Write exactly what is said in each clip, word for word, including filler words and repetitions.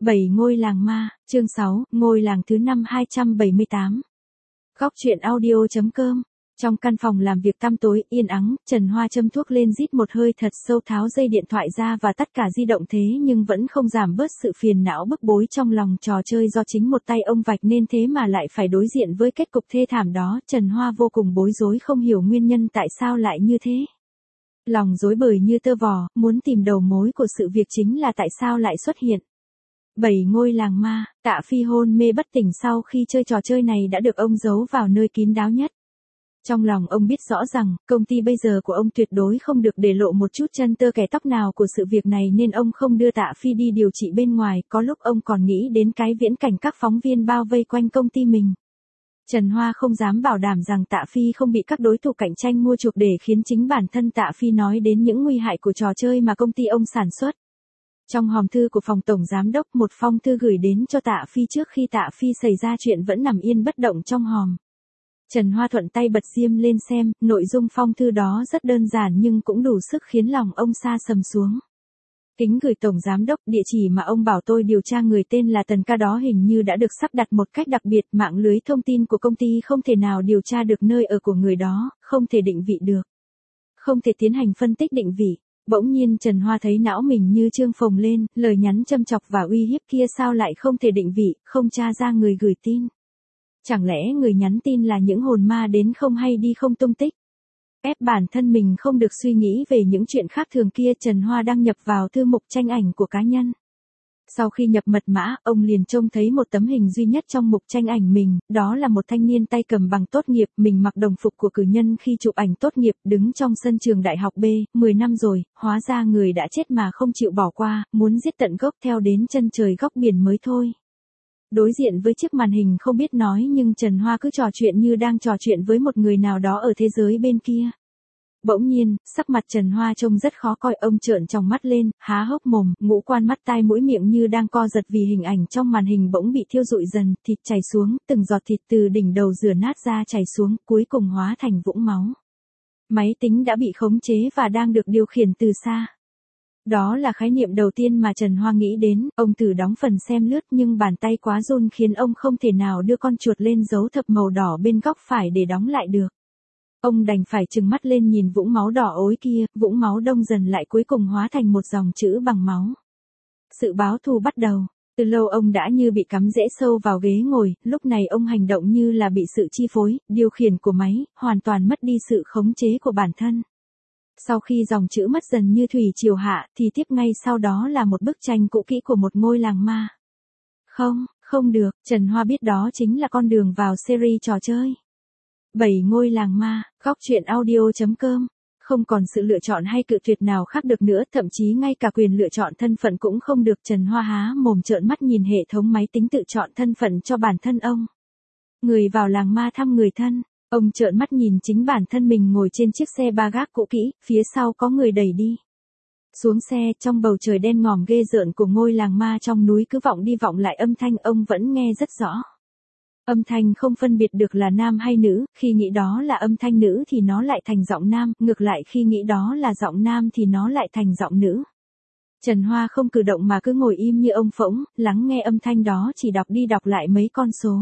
bảy ngôi làng ma, chương sáu, ngôi làng thứ năm hai trăm bảy mươi tám. Góc truyện audio.com. Trong căn phòng làm việc tăm tối, yên ắng, Trần Hoa châm thuốc lên rít một hơi thật sâu, tháo dây điện thoại ra và tất cả di động, thế nhưng vẫn không giảm bớt sự phiền não bức bối trong lòng. Trò chơi do chính một tay ông vạch nên thế mà lại phải đối diện với kết cục thê thảm đó. Trần Hoa vô cùng bối rối, không hiểu nguyên nhân tại sao lại như thế. Lòng rối bời như tơ vò, muốn tìm đầu mối của sự việc chính là tại sao lại xuất hiện bảy ngôi làng ma. Tạ Phi hôn mê bất tỉnh sau khi chơi trò chơi này đã được ông giấu vào nơi kín đáo nhất. Trong lòng ông biết rõ rằng, công ty bây giờ của ông tuyệt đối không được để lộ một chút chân tơ kẻ tóc nào của sự việc này, nên ông không đưa Tạ Phi đi điều trị bên ngoài. Có lúc ông còn nghĩ đến cái viễn cảnh các phóng viên bao vây quanh công ty mình. Trần Hoa không dám bảo đảm rằng Tạ Phi không bị các đối thủ cạnh tranh mua chuộc để khiến chính bản thân Tạ Phi nói đến những nguy hại của trò chơi mà công ty ông sản xuất. Trong hòm thư của phòng tổng giám đốc, một phong thư gửi đến cho Tạ Phi trước khi Tạ Phi xảy ra chuyện vẫn nằm yên bất động trong hòm. Trần Hoa thuận tay bật diêm lên xem, nội dung phong thư đó rất đơn giản nhưng cũng đủ sức khiến lòng ông sa sầm xuống. Kính gửi tổng giám đốc, địa chỉ mà ông bảo tôi điều tra người tên là Tần Ca đó hình như đã được sắp đặt một cách đặc biệt, mạng lưới thông tin của công ty không thể nào điều tra được nơi ở của người đó, không thể định vị được. Không thể tiến hành phân tích định vị. Bỗng nhiên Trần Hoa thấy não mình như trương phồng lên, lời nhắn châm chọc và uy hiếp kia sao lại không thể định vị, không tra ra người gửi tin. Chẳng lẽ người nhắn tin là những hồn ma đến không hay đi không tung tích? Ép bản thân mình không được suy nghĩ về những chuyện khác thường kia, Trần Hoa đăng nhập vào thư mục tranh ảnh của cá nhân. Sau khi nhập mật mã, ông liền trông thấy một tấm hình duy nhất trong mục tranh ảnh mình, đó là một thanh niên tay cầm bằng tốt nghiệp, mình mặc đồng phục của cử nhân khi chụp ảnh tốt nghiệp, đứng trong sân trường đại học B, mười năm rồi, hóa ra người đã chết mà không chịu bỏ qua, muốn giết tận gốc theo đến chân trời góc biển mới thôi. Đối diện với chiếc màn hình không biết nói nhưng Trần Hoa cứ trò chuyện như đang trò chuyện với một người nào đó ở thế giới bên kia. Bỗng nhiên, sắc mặt Trần Hoa trông rất khó coi, ông trợn tròng mắt lên, há hốc mồm, ngũ quan mắt tai mũi miệng như đang co giật vì hình ảnh trong màn hình bỗng bị thiêu rụi dần, thịt chảy xuống, từng giọt thịt từ đỉnh đầu rửa nát ra chảy xuống, cuối cùng hóa thành vũng máu. Máy tính đã bị khống chế và đang được điều khiển từ xa. Đó là khái niệm đầu tiên mà Trần Hoa nghĩ đến, ông thử đóng phần xem lướt nhưng bàn tay quá run khiến ông không thể nào đưa con chuột lên dấu thập màu đỏ bên góc phải để đóng lại được. Ông đành phải trừng mắt lên nhìn vũng máu đỏ ối kia, vũng máu đông dần lại cuối cùng hóa thành một dòng chữ bằng máu. Sự báo thù bắt đầu. Từ lâu ông đã như bị cắm rễ sâu vào ghế ngồi, lúc này ông hành động như là bị sự chi phối, điều khiển của máy, hoàn toàn mất đi sự khống chế của bản thân. Sau khi dòng chữ mất dần như thủy triều hạ, thì tiếp ngay sau đó là một bức tranh cũ kỹ của một ngôi làng ma. Không, không được, Trần Hoa biết đó chính là con đường vào series trò chơi bảy ngôi làng ma. Góc truyện audio.com. Không còn sự lựa chọn hay cự tuyệt nào khác được nữa, thậm chí ngay cả quyền lựa chọn thân phận cũng không được. Trần Hoa há mồm trợn mắt nhìn hệ thống máy tính tự chọn thân phận cho bản thân ông. Người vào làng ma thăm người thân. Ông trợn mắt nhìn chính bản thân mình ngồi trên chiếc xe ba gác cũ kỹ, phía sau có người đẩy đi. Xuống xe, trong bầu trời đen ngòm ghê rợn của ngôi làng ma trong núi cứ vọng đi vọng lại âm thanh, ông vẫn nghe rất rõ. Âm thanh không phân biệt được là nam hay nữ, khi nghĩ đó là âm thanh nữ thì nó lại thành giọng nam, ngược lại khi nghĩ đó là giọng nam thì nó lại thành giọng nữ. Trần Hoa không cử động mà cứ ngồi im như ông phỗng, lắng nghe âm thanh đó, chỉ đọc đi đọc lại mấy con số.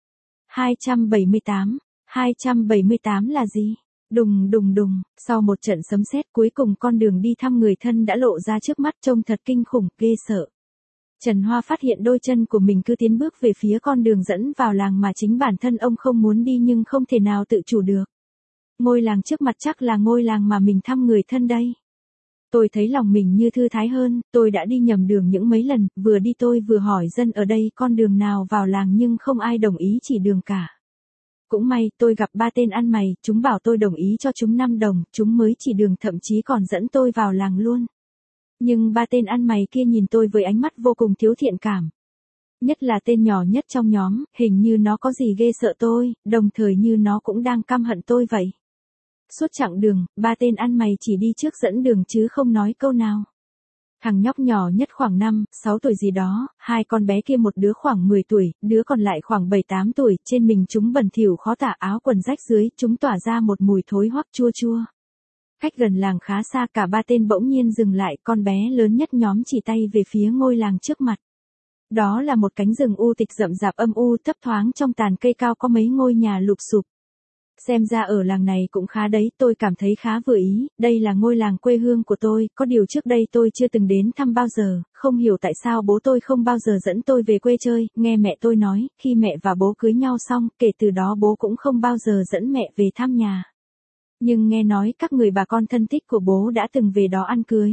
hai trăm bảy mươi tám. hai trăm bảy mươi tám là gì? Đùng đùng đùng, sau một trận sấm sét cuối cùng con đường đi thăm người thân đã lộ ra trước mắt, trông thật kinh khủng, ghê sợ. Trần Hoa phát hiện đôi chân của mình cứ tiến bước về phía con đường dẫn vào làng mà chính bản thân ông không muốn đi nhưng không thể nào tự chủ được. Ngôi làng trước mặt chắc là ngôi làng mà mình thăm người thân đây. Tôi thấy lòng mình như thư thái hơn, tôi đã đi nhầm đường những mấy lần, vừa đi tôi vừa hỏi dân ở đây con đường nào vào làng nhưng không ai đồng ý chỉ đường cả. Cũng may, tôi gặp ba tên ăn mày, chúng bảo tôi đồng ý cho chúng năm đồng, chúng mới chỉ đường, thậm chí còn dẫn tôi vào làng luôn. Nhưng ba tên ăn mày kia nhìn tôi với ánh mắt vô cùng thiếu thiện cảm. Nhất là tên nhỏ nhất trong nhóm, hình như nó có gì ghê sợ tôi, đồng thời như nó cũng đang căm hận tôi vậy. Suốt chặng đường, ba tên ăn mày chỉ đi trước dẫn đường chứ không nói câu nào. Thằng nhóc nhỏ nhất khoảng năm, sáu tuổi gì đó, hai con bé kia một đứa khoảng mười tuổi, đứa còn lại khoảng bảy tám tuổi, trên mình chúng bẩn thỉu khó tả, áo quần rách dưới, chúng tỏa ra một mùi thối hoắc chua chua. Cách gần làng khá xa, cả ba tên bỗng nhiên dừng lại, con bé lớn nhất nhóm chỉ tay về phía ngôi làng trước mặt. Đó là một cánh rừng u tịch rậm rạp âm u thấp thoáng trong tàn cây cao có mấy ngôi nhà lụp xụp. Xem ra ở làng này cũng khá đấy, tôi cảm thấy khá vừa ý, đây là ngôi làng quê hương của tôi, có điều trước đây tôi chưa từng đến thăm bao giờ, không hiểu tại sao bố tôi không bao giờ dẫn tôi về quê chơi, nghe mẹ tôi nói, khi mẹ và bố cưới nhau xong, kể từ đó bố cũng không bao giờ dẫn mẹ về thăm nhà. Nhưng nghe nói các người bà con thân thích của bố đã từng về đó ăn cưới.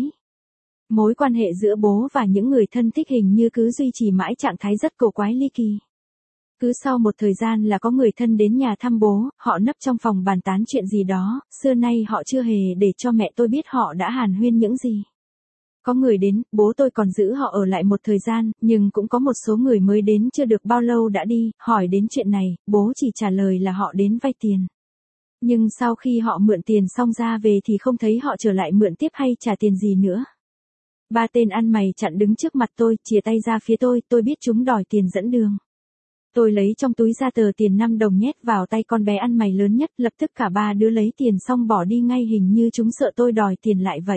Mối quan hệ giữa bố và những người thân thích hình như cứ duy trì mãi trạng thái rất cổ quái ly kỳ. Cứ sau một thời gian là có người thân đến nhà thăm bố, họ nấp trong phòng bàn tán chuyện gì đó, xưa nay họ chưa hề để cho mẹ tôi biết họ đã hàn huyên những gì. Có người đến, bố tôi còn giữ họ ở lại một thời gian, nhưng cũng có một số người mới đến chưa được bao lâu đã đi, hỏi đến chuyện này, bố chỉ trả lời là họ đến vay tiền. Nhưng sau khi họ mượn tiền xong ra về thì không thấy họ trở lại mượn tiếp hay trả tiền gì nữa. Ba tên ăn mày chặn đứng trước mặt tôi, chìa tay ra phía tôi, tôi biết chúng đòi tiền dẫn đường. Tôi lấy trong túi ra tờ tiền năm đồng nhét vào tay con bé ăn mày lớn nhất, lập tức cả ba đứa lấy tiền xong bỏ đi ngay, hình như chúng sợ tôi đòi tiền lại vậy.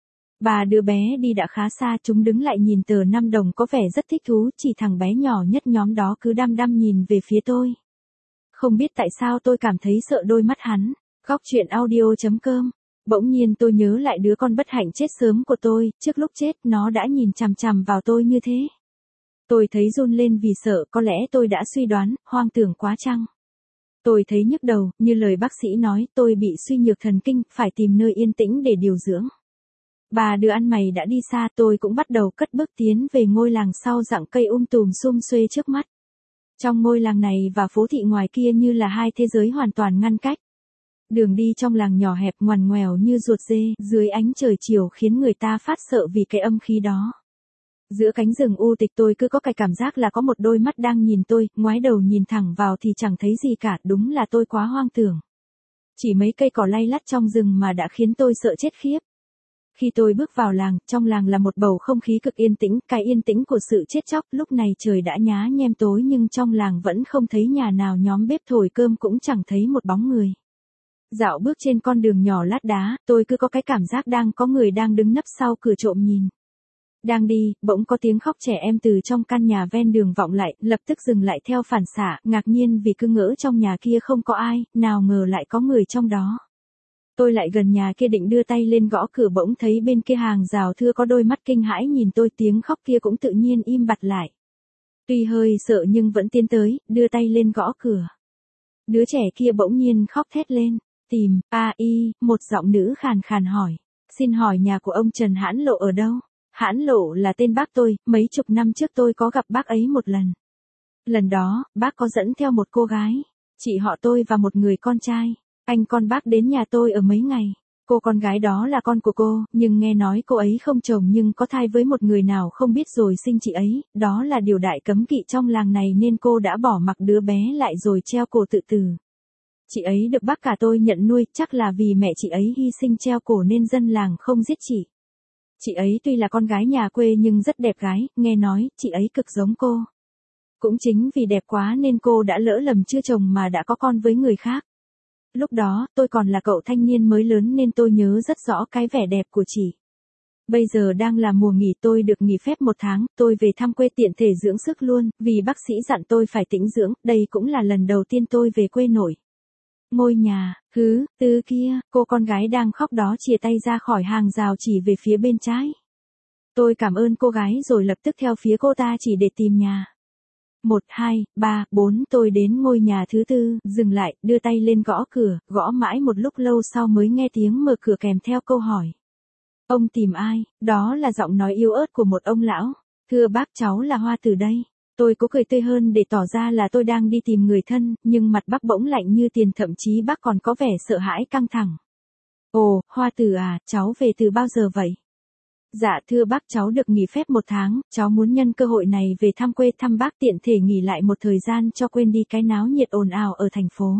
Ba đứa bé đi đã khá xa, chúng đứng lại nhìn tờ năm đồng có vẻ rất thích thú, chỉ thằng bé nhỏ nhất nhóm đó cứ đăm đăm nhìn về phía tôi. Không biết tại sao tôi cảm thấy sợ đôi mắt hắn. Góc truyện audio chấm com. Bỗng nhiên tôi nhớ lại đứa con bất hạnh chết sớm của tôi, trước lúc chết nó đã nhìn chằm chằm vào tôi như thế. Tôi thấy run lên vì sợ, có lẽ tôi đã suy đoán, hoang tưởng quá chăng. Tôi thấy nhức đầu, như lời bác sĩ nói, tôi bị suy nhược thần kinh, phải tìm nơi yên tĩnh để điều dưỡng. Ba đứa ăn mày đã đi xa, tôi cũng bắt đầu cất bước tiến về ngôi làng sau rặng cây um tùm sum xuê trước mắt. Trong ngôi làng này và phố thị ngoài kia như là hai thế giới hoàn toàn ngăn cách. Đường đi trong làng nhỏ hẹp ngoằn ngoèo như ruột dê, dưới ánh trời chiều khiến người ta phát sợ vì cái âm khí đó. Giữa cánh rừng u tịch tôi cứ có cái cảm giác là có một đôi mắt đang nhìn tôi, ngoái đầu nhìn thẳng vào thì chẳng thấy gì cả, đúng là tôi quá hoang tưởng. Chỉ mấy cây cỏ lay lắt trong rừng mà đã khiến tôi sợ chết khiếp. Khi tôi bước vào làng, trong làng là một bầu không khí cực yên tĩnh, cái yên tĩnh của sự chết chóc, lúc này trời đã nhá nhem tối nhưng trong làng vẫn không thấy nhà nào nhóm bếp thổi cơm, cũng chẳng thấy một bóng người. Dạo bước trên con đường nhỏ lát đá, tôi cứ có cái cảm giác đang có người đang đứng nấp sau cửa trộm nhìn. Đang đi, bỗng có tiếng khóc trẻ em từ trong căn nhà ven đường vọng lại, lập tức dừng lại theo phản xạ, ngạc nhiên vì cứ ngỡ trong nhà kia không có ai, nào ngờ lại có người trong đó. Tôi lại gần nhà kia định đưa tay lên gõ cửa, bỗng thấy bên kia hàng rào thưa có đôi mắt kinh hãi nhìn tôi, tiếng khóc kia cũng tự nhiên im bặt lại. Tuy hơi sợ nhưng vẫn tiến tới, đưa tay lên gõ cửa. Đứa trẻ kia bỗng nhiên khóc thét lên, tìm, a y, một giọng nữ khàn khàn hỏi, xin hỏi nhà của ông Trần Hãn Lộ ở đâu? Hãn Lộ là tên bác tôi, mấy chục năm trước tôi có gặp bác ấy một lần. Lần đó, bác có dẫn theo một cô gái, chị họ tôi và một người con trai. Anh con bác đến nhà tôi ở mấy ngày. Cô con gái đó là con của cô, nhưng nghe nói cô ấy không chồng nhưng có thai với một người nào không biết rồi sinh chị ấy, đó là điều đại cấm kỵ trong làng này nên cô đã bỏ mặc đứa bé lại rồi treo cổ tự tử. Chị ấy được bác cả tôi nhận nuôi, chắc là vì mẹ chị ấy hy sinh treo cổ nên dân làng không giết chị. Chị ấy tuy là con gái nhà quê nhưng rất đẹp gái, nghe nói chị ấy cực giống cô. Cũng chính vì đẹp quá nên cô đã lỡ lầm chưa chồng mà đã có con với người khác. Lúc đó, tôi còn là cậu thanh niên mới lớn nên tôi nhớ rất rõ cái vẻ đẹp của chị. Bây giờ đang là mùa nghỉ, tôi được nghỉ phép một tháng, tôi về thăm quê tiện thể dưỡng sức luôn, vì bác sĩ dặn tôi phải tĩnh dưỡng, đây cũng là lần đầu tiên tôi về quê nội. Ngôi nhà, hứ, từ kia, cô con gái đang khóc đó chìa tay ra khỏi hàng rào chỉ về phía bên trái. Tôi cảm ơn cô gái rồi lập tức theo phía cô ta chỉ để tìm nhà. Một, hai, ba, bốn, tôi đến ngôi nhà thứ tư, dừng lại, đưa tay lên gõ cửa, gõ mãi một lúc lâu sau mới nghe tiếng mở cửa kèm theo câu hỏi. Ông tìm ai? Đó là giọng nói yếu ớt của một ông lão. Thưa bác, cháu là Hoa Tử đây. Tôi cố cười tươi hơn để tỏ ra là tôi đang đi tìm người thân, nhưng mặt bác bỗng lạnh như tiền, thậm chí bác còn có vẻ sợ hãi căng thẳng. Ồ, Hoa Tử à, cháu về từ bao giờ vậy? Dạ thưa bác, cháu được nghỉ phép một tháng, cháu muốn nhân cơ hội này về thăm quê thăm bác, tiện thể nghỉ lại một thời gian cho quên đi cái náo nhiệt ồn ào ở thành phố.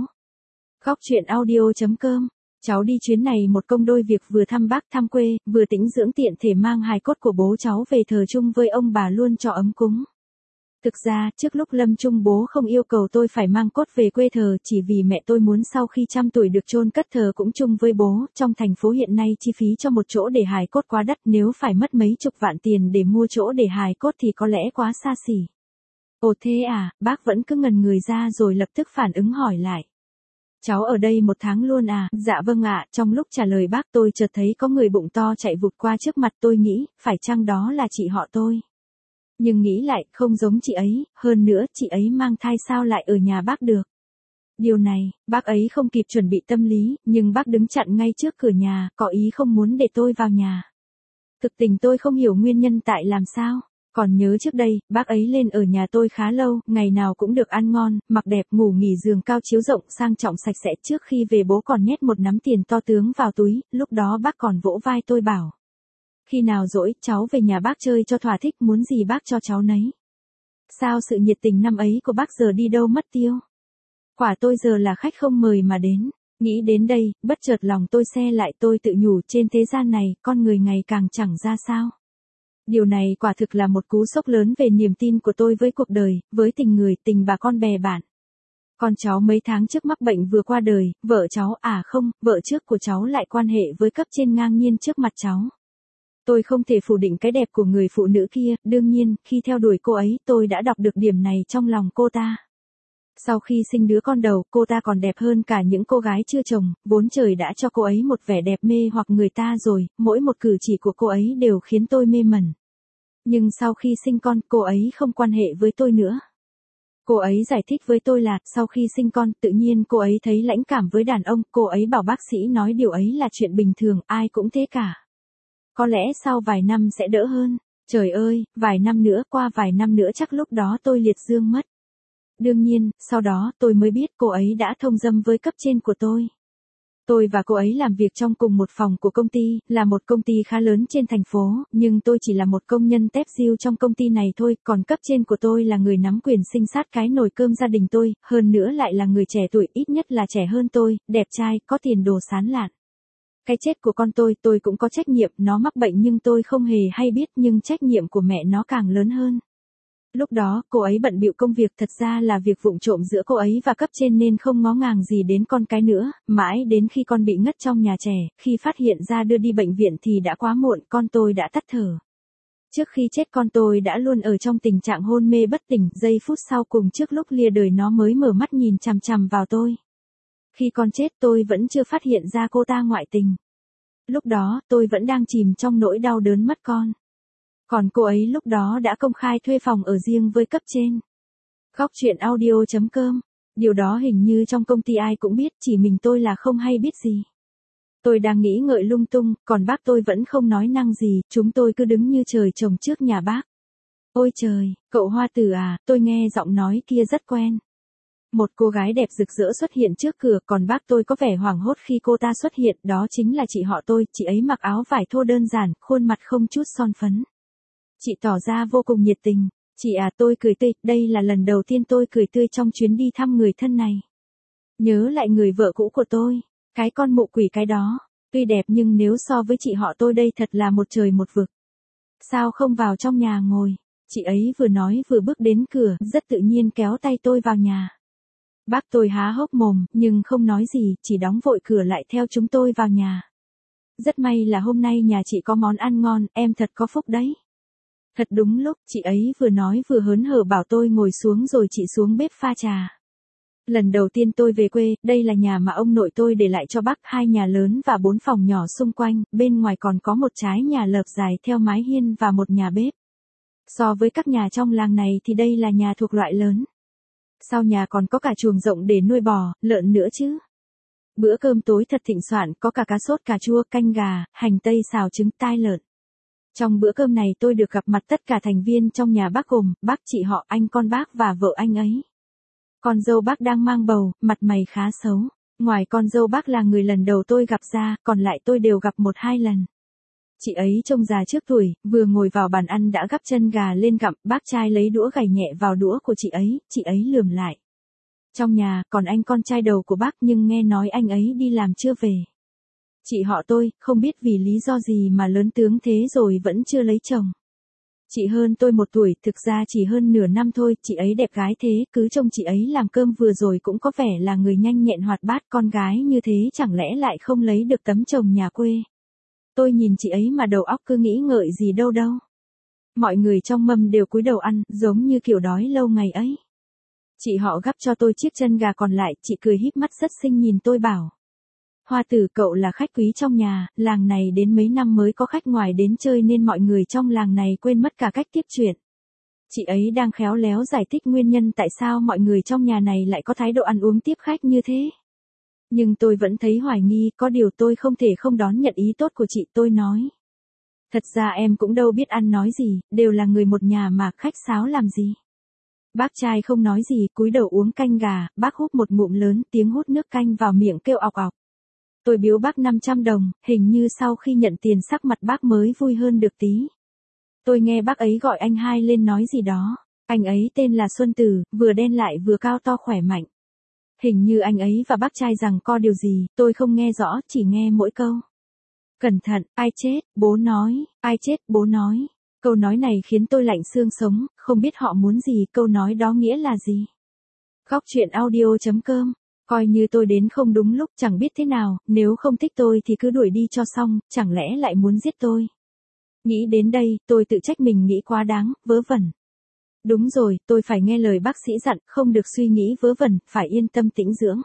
Góc truyện audio chấm com. Cháu đi chuyến này một công đôi việc, vừa thăm bác thăm quê, vừa tĩnh dưỡng, tiện thể mang hài cốt của bố cháu về thờ chung với ông bà luôn cho ấm cúng. Thực ra, trước lúc lâm chung bố không yêu cầu tôi phải mang cốt về quê thờ chỉ vì mẹ tôi muốn sau khi trăm tuổi được chôn cất thờ cũng chung với bố. Trong thành phố hiện nay chi phí cho một chỗ để hài cốt quá đắt, nếu phải mất mấy chục vạn tiền để mua chỗ để hài cốt thì có lẽ quá xa xỉ. Ồ thế à, bác vẫn cứ ngần người ra rồi lập tức phản ứng hỏi lại. Cháu ở đây một tháng luôn à? Dạ vâng ạ. Trong lúc trả lời bác tôi chợt thấy có người bụng to chạy vụt qua trước mặt, tôi nghĩ, phải chăng đó là chị họ tôi? Nhưng nghĩ lại, không giống chị ấy, hơn nữa, chị ấy mang thai sao lại ở nhà bác được. Điều này, bác ấy không kịp chuẩn bị tâm lý, nhưng bác đứng chặn ngay trước cửa nhà, có ý không muốn để tôi vào nhà. Thực tình tôi không hiểu nguyên nhân tại làm sao. Còn nhớ trước đây, bác ấy lên ở nhà tôi khá lâu, ngày nào cũng được ăn ngon, mặc đẹp, ngủ nghỉ giường cao chiếu rộng sang trọng sạch sẽ. Trước khi về bố còn nhét một nắm tiền to tướng vào túi, lúc đó bác còn vỗ vai tôi bảo. Khi nào rỗi, cháu về nhà bác chơi cho thỏa thích, muốn gì bác cho cháu nấy. Sao sự nhiệt tình năm ấy của bác giờ đi đâu mất tiêu? Quả tôi giờ là khách không mời mà đến. Nghĩ đến đây, bất chợt lòng tôi se lại, tôi tự nhủ trên thế gian này, con người ngày càng chẳng ra sao. Điều này quả thực là một cú sốc lớn về niềm tin của tôi với cuộc đời, với tình người, tình bà con bè bạn. Con cháu mấy tháng trước mắc bệnh vừa qua đời, vợ cháu, à không, vợ trước của cháu lại quan hệ với cấp trên ngang nhiên trước mặt cháu. Tôi không thể phủ định cái đẹp của người phụ nữ kia, đương nhiên, khi theo đuổi cô ấy, tôi đã đọc được điểm này trong lòng cô ta. Sau khi sinh đứa con đầu, cô ta còn đẹp hơn cả những cô gái chưa chồng, vốn trời đã cho cô ấy một vẻ đẹp mê hoặc người ta rồi, mỗi một cử chỉ của cô ấy đều khiến tôi mê mẩn. Nhưng sau khi sinh con, cô ấy không quan hệ với tôi nữa. Cô ấy giải thích với tôi là, sau khi sinh con, tự nhiên cô ấy thấy lãnh cảm với đàn ông, cô ấy bảo bác sĩ nói điều ấy là chuyện bình thường, ai cũng thế cả. Có lẽ sau vài năm sẽ đỡ hơn. Trời ơi, vài năm nữa, qua vài năm nữa chắc lúc đó tôi liệt dương mất. Đương nhiên, sau đó tôi mới biết cô ấy đã thông dâm với cấp trên của tôi. Tôi và cô ấy làm việc trong cùng một phòng của công ty, là một công ty khá lớn trên thành phố, nhưng tôi chỉ là một công nhân tép diêu trong công ty này thôi, còn cấp trên của tôi là người nắm quyền sinh sát cái nồi cơm gia đình tôi, hơn nữa lại là người trẻ tuổi, ít nhất là trẻ hơn tôi, đẹp trai, có tiền đồ sán lạn. Cái chết của con tôi, tôi cũng có trách nhiệm, nó mắc bệnh nhưng tôi không hề hay biết, nhưng trách nhiệm của mẹ nó càng lớn hơn. Lúc đó, cô ấy bận bịu công việc, thật ra là việc vụng trộm giữa cô ấy và cấp trên nên không ngó ngàng gì đến con cái nữa, mãi đến khi con bị ngất trong nhà trẻ, khi phát hiện ra đưa đi bệnh viện thì đã quá muộn, con tôi đã tắt thở. Trước khi chết con tôi đã luôn ở trong tình trạng hôn mê bất tỉnh, giây phút sau cùng trước lúc lìa đời nó mới mở mắt nhìn chằm chằm vào tôi. Khi con chết tôi vẫn chưa phát hiện ra cô ta ngoại tình. Lúc đó, tôi vẫn đang chìm trong nỗi đau đớn mất con. Còn cô ấy lúc đó đã công khai thuê phòng ở riêng với cấp trên. Góc chuyện audio chấm com. Điều đó hình như trong công ty ai cũng biết, chỉ mình tôi là không hay biết gì. Tôi đang nghĩ ngợi lung tung, còn bác tôi vẫn không nói năng gì, chúng tôi cứ đứng như trời trồng trước nhà bác. Ôi trời, cậu Hoa Tử à, tôi nghe giọng nói kia rất quen. Một cô gái đẹp rực rỡ xuất hiện trước cửa, còn bác tôi có vẻ hoảng hốt khi cô ta xuất hiện, đó chính là chị họ tôi, chị ấy mặc áo vải thô đơn giản, khuôn mặt không chút son phấn. Chị tỏ ra vô cùng nhiệt tình. Chị à, tôi cười tươi, đây là lần đầu tiên tôi cười tươi trong chuyến đi thăm người thân này. Nhớ lại người vợ cũ của tôi, cái con mụ quỷ cái đó, tuy đẹp nhưng nếu so với chị họ tôi đây thật là một trời một vực. Sao không vào trong nhà ngồi? Chị ấy vừa nói vừa bước đến cửa, rất tự nhiên kéo tay tôi vào nhà. Bác tôi há hốc mồm, nhưng không nói gì, chỉ đóng vội cửa lại theo chúng tôi vào nhà. Rất may là hôm nay nhà chị có món ăn ngon, em thật có phúc đấy. Thật đúng lúc, chị ấy vừa nói vừa hớn hở bảo tôi ngồi xuống rồi chị xuống bếp pha trà. Lần đầu tiên tôi về quê, đây là nhà mà ông nội tôi để lại cho bác, hai nhà lớn và bốn phòng nhỏ xung quanh, bên ngoài còn có một trái nhà lợp dài theo mái hiên và một nhà bếp. So với các nhà trong làng này thì đây là nhà thuộc loại lớn. Sau nhà còn có cả chuồng rộng để nuôi bò, lợn nữa chứ. Bữa cơm tối thật thịnh soạn, có cả cá sốt cà chua, canh gà, hành tây xào trứng, tai lợn. Trong bữa cơm này tôi được gặp mặt tất cả thành viên trong nhà bác gồm, bác, chị họ, anh con bác và vợ anh ấy. Con dâu bác đang mang bầu, mặt mày khá xấu. Ngoài con dâu bác là người lần đầu tôi gặp ra, còn lại tôi đều gặp một hai lần. Chị ấy trông già trước tuổi, vừa ngồi vào bàn ăn đã gắp chân gà lên gặm, bác trai lấy đũa gảy nhẹ vào đũa của chị ấy, chị ấy lườm lại. Trong nhà, còn anh con trai đầu của bác nhưng nghe nói anh ấy đi làm chưa về. Chị họ tôi, không biết vì lý do gì mà lớn tướng thế rồi vẫn chưa lấy chồng. Chị hơn tôi một tuổi, thực ra chỉ hơn nửa năm thôi, chị ấy đẹp gái thế, cứ trông chị ấy làm cơm vừa rồi cũng có vẻ là người nhanh nhẹn hoạt bát, con gái như thế chẳng lẽ lại không lấy được tấm chồng nhà quê. Tôi nhìn chị ấy mà đầu óc cứ nghĩ ngợi gì đâu đâu. Mọi người trong mâm đều cúi đầu ăn, giống như kiểu đói lâu ngày ấy. Chị họ gắp cho tôi chiếc chân gà còn lại, chị cười híp mắt rất xinh nhìn tôi bảo. Hoa Tử, cậu là khách quý trong nhà, làng này đến mấy năm mới có khách ngoài đến chơi nên mọi người trong làng này quên mất cả cách tiếp chuyện. Chị ấy đang khéo léo giải thích nguyên nhân tại sao mọi người trong nhà này lại có thái độ ăn uống tiếp khách như thế. Nhưng tôi vẫn thấy hoài nghi, có điều tôi không thể không đón nhận ý tốt của chị. Tôi nói. Thật ra em cũng đâu biết ăn nói gì, đều là người một nhà mà khách sáo làm gì. Bác trai không nói gì, cúi đầu uống canh gà, bác hút một ngụm lớn, tiếng hút nước canh vào miệng kêu ọc ọc. Tôi biếu bác năm trăm đồng, hình như sau khi nhận tiền sắc mặt bác mới vui hơn được tí. Tôi nghe bác ấy gọi anh hai lên nói gì đó, anh ấy tên là Xuân Tử, vừa đen lại vừa cao to khỏe mạnh. Hình như anh ấy và bác trai rằng co điều gì, tôi không nghe rõ, chỉ nghe mỗi câu. Cẩn thận, ai chết, bố nói, ai chết, bố nói. Câu nói này khiến tôi lạnh xương sống, không biết họ muốn gì, câu nói đó nghĩa là gì. Góc truyện audio chấm com. Coi như tôi đến không đúng lúc, chẳng biết thế nào, nếu không thích tôi thì cứ đuổi đi cho xong, chẳng lẽ lại muốn giết tôi. Nghĩ đến đây, tôi tự trách mình nghĩ quá đáng, vớ vẩn. Đúng rồi, tôi phải nghe lời bác sĩ dặn, không được suy nghĩ vớ vẩn, phải yên tâm tĩnh dưỡng.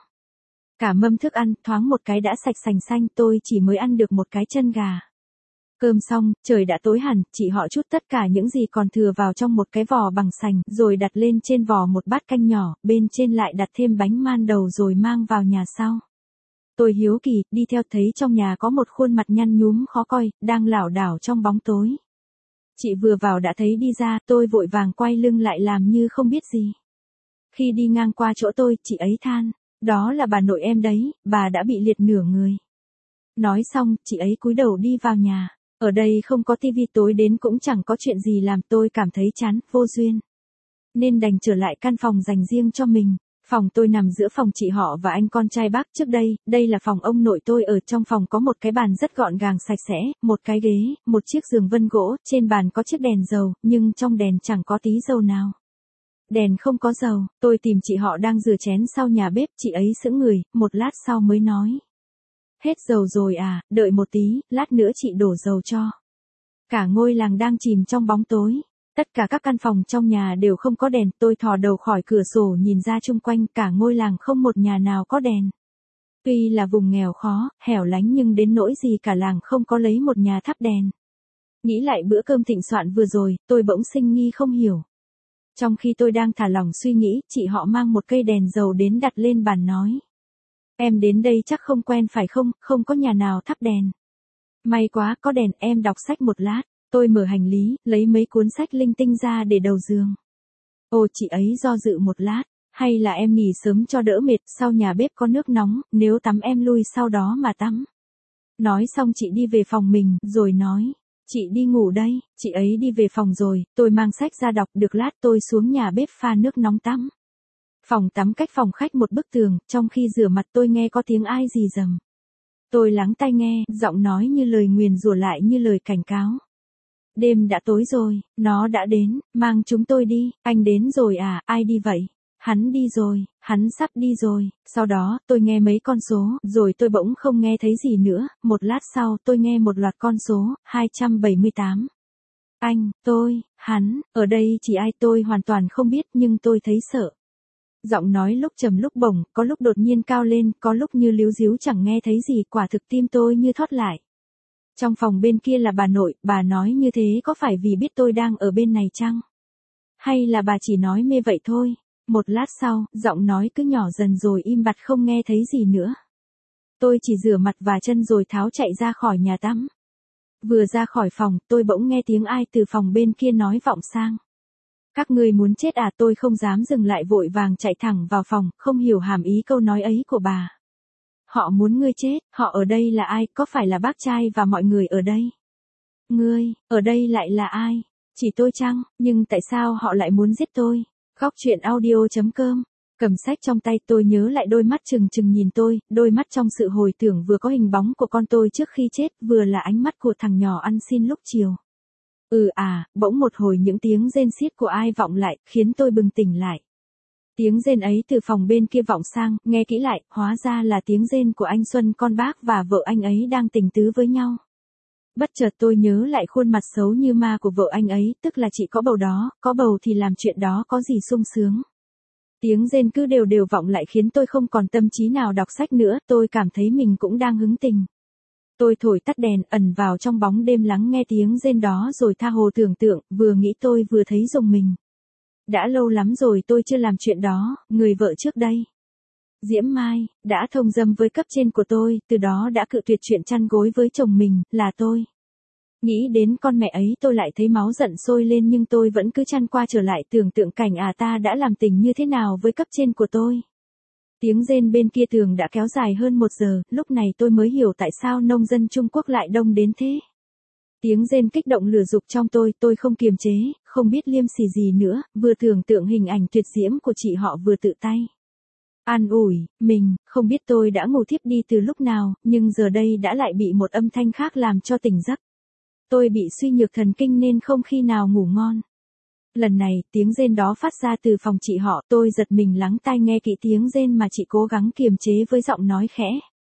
Cả mâm thức ăn, thoáng một cái đã sạch sành xanh, tôi chỉ mới ăn được một cái chân gà. Cơm xong, trời đã tối hẳn, chị họ trút tất cả những gì còn thừa vào trong một cái vò bằng sành, rồi đặt lên trên vò một bát canh nhỏ, bên trên lại đặt thêm bánh man đầu rồi mang vào nhà sau. Tôi hiếu kỳ, đi theo thấy trong nhà có một khuôn mặt nhăn nhúm khó coi, đang lảo đảo trong bóng tối. Chị vừa vào đã thấy đi ra, tôi vội vàng quay lưng lại làm như không biết gì. Khi đi ngang qua chỗ tôi, chị ấy than, đó là bà nội em đấy, bà đã bị liệt nửa người. Nói xong, chị ấy cúi đầu đi vào nhà. Ở đây không có tivi, tối đến cũng chẳng có chuyện gì làm, tôi cảm thấy chán, vô duyên. Nên đành trở lại căn phòng dành riêng cho mình. Phòng tôi nằm giữa phòng chị họ và anh con trai bác trước đây, đây là phòng ông nội tôi ở. Trong phòng có một cái bàn rất gọn gàng sạch sẽ, một cái ghế, một chiếc giường vân gỗ, trên bàn có chiếc đèn dầu, nhưng trong đèn chẳng có tí dầu nào. Đèn không có dầu, tôi tìm chị họ đang rửa chén sau nhà bếp, chị ấy sững người, một lát sau mới nói. Hết dầu rồi à, đợi một tí, lát nữa chị đổ dầu cho. Cả ngôi làng đang chìm trong bóng tối. Tất cả các căn phòng trong nhà đều không có đèn, tôi thò đầu khỏi cửa sổ nhìn ra chung quanh, cả ngôi làng không một nhà nào có đèn. Tuy là vùng nghèo khó, hẻo lánh nhưng đến nỗi gì cả làng không có lấy một nhà thắp đèn. Nghĩ lại bữa cơm thịnh soạn vừa rồi, tôi bỗng sinh nghi không hiểu. Trong khi tôi đang thả lỏng suy nghĩ, chị họ mang một cây đèn dầu đến đặt lên bàn nói. Em đến đây chắc không quen phải không, không có nhà nào thắp đèn. May quá, có đèn, em đọc sách một lát. Tôi mở hành lý, lấy mấy cuốn sách linh tinh ra để đầu giường. Ồ, chị ấy do dự một lát, hay là em nghỉ sớm cho đỡ mệt, sau nhà bếp có nước nóng, nếu tắm em lui sau đó mà tắm. Nói xong chị đi về phòng mình, rồi nói, chị đi ngủ đây, chị ấy đi về phòng rồi, tôi mang sách ra đọc, được lát tôi xuống nhà bếp pha nước nóng tắm. Phòng tắm cách phòng khách một bức tường, trong khi rửa mặt tôi nghe có tiếng ai rì rầm. Tôi lắng tai nghe, giọng nói như lời nguyền rủa lại như lời cảnh cáo. Đêm đã tối rồi, nó đã đến, mang chúng tôi đi, anh đến rồi à, ai đi vậy? Hắn đi rồi, hắn sắp đi rồi, sau đó, tôi nghe mấy con số, rồi tôi bỗng không nghe thấy gì nữa, một lát sau tôi nghe một loạt con số, hai trăm bảy mươi tám. Anh, tôi, hắn, ở đây chỉ ai tôi hoàn toàn không biết nhưng tôi thấy sợ. Giọng nói lúc trầm lúc bổng, có lúc đột nhiên cao lên, có lúc như líu díu chẳng nghe thấy gì, quả thực tim tôi như thoát lại. Trong phòng bên kia là bà nội, bà nói như thế có phải vì biết tôi đang ở bên này chăng? Hay là bà chỉ nói mê vậy thôi? Một lát sau, giọng nói cứ nhỏ dần rồi im bặt không nghe thấy gì nữa. Tôi chỉ rửa mặt và chân rồi tháo chạy ra khỏi nhà tắm. Vừa ra khỏi phòng, tôi bỗng nghe tiếng ai từ phòng bên kia nói vọng sang. Các ngươi muốn chết à? Tôi không dám dừng lại, vội vàng chạy thẳng vào phòng, không hiểu hàm ý câu nói ấy của bà. Họ muốn ngươi chết, họ ở đây là ai, có phải là bác trai và mọi người ở đây? Ngươi, ở đây lại là ai? Chỉ tôi chăng, nhưng tại sao họ lại muốn giết tôi? Góc truyện audio chấm com. Cầm sách trong tay tôi nhớ lại đôi mắt trừng trừng nhìn tôi, đôi mắt trong sự hồi tưởng vừa có hình bóng của con tôi trước khi chết, vừa là ánh mắt của thằng nhỏ ăn xin lúc chiều. Ừ à, bỗng một hồi những tiếng rên xiết của ai vọng lại, khiến tôi bừng tỉnh lại. Tiếng rên ấy từ phòng bên kia vọng sang, nghe kỹ lại, hóa ra là tiếng rên của anh Xuân con bác và vợ anh ấy đang tình tứ với nhau. Bất chợt tôi nhớ lại khuôn mặt xấu như ma của vợ anh ấy, tức là chị có bầu đó, có bầu thì làm chuyện đó có gì sung sướng. Tiếng rên cứ đều đều vọng lại khiến tôi không còn tâm trí nào đọc sách nữa, tôi cảm thấy mình cũng đang hứng tình. Tôi thổi tắt đèn, ẩn vào trong bóng đêm lắng nghe tiếng rên đó rồi tha hồ tưởng tượng, vừa nghĩ tôi vừa thấy rùng mình. Đã lâu lắm rồi tôi chưa làm chuyện đó, người vợ trước đây. Diễm Mai, đã thông dâm với cấp trên của tôi, từ đó đã cự tuyệt chuyện chăn gối với chồng mình, là tôi. Nghĩ đến con mẹ ấy tôi lại thấy máu giận sôi lên nhưng tôi vẫn cứ chăn qua trở lại tưởng tượng cảnh à ta đã làm tình như thế nào với cấp trên của tôi. Tiếng rên bên kia tường đã kéo dài hơn một giờ, lúc này tôi mới hiểu tại sao nông dân Trung Quốc lại đông đến thế. Tiếng rên kích động lửa dục trong tôi, tôi không kiềm chế, không biết liêm sỉ gì nữa, vừa tưởng tượng hình ảnh tuyệt diễm của chị họ vừa tự tay an ủi mình, không biết tôi đã ngủ thiếp đi từ lúc nào, nhưng giờ đây đã lại bị một âm thanh khác làm cho tỉnh giấc. Tôi bị suy nhược thần kinh nên không khi nào ngủ ngon. Lần này, tiếng rên đó phát ra từ phòng chị họ, tôi giật mình lắng tai nghe kỹ tiếng rên mà chị cố gắng kiềm chế với giọng nói khẽ.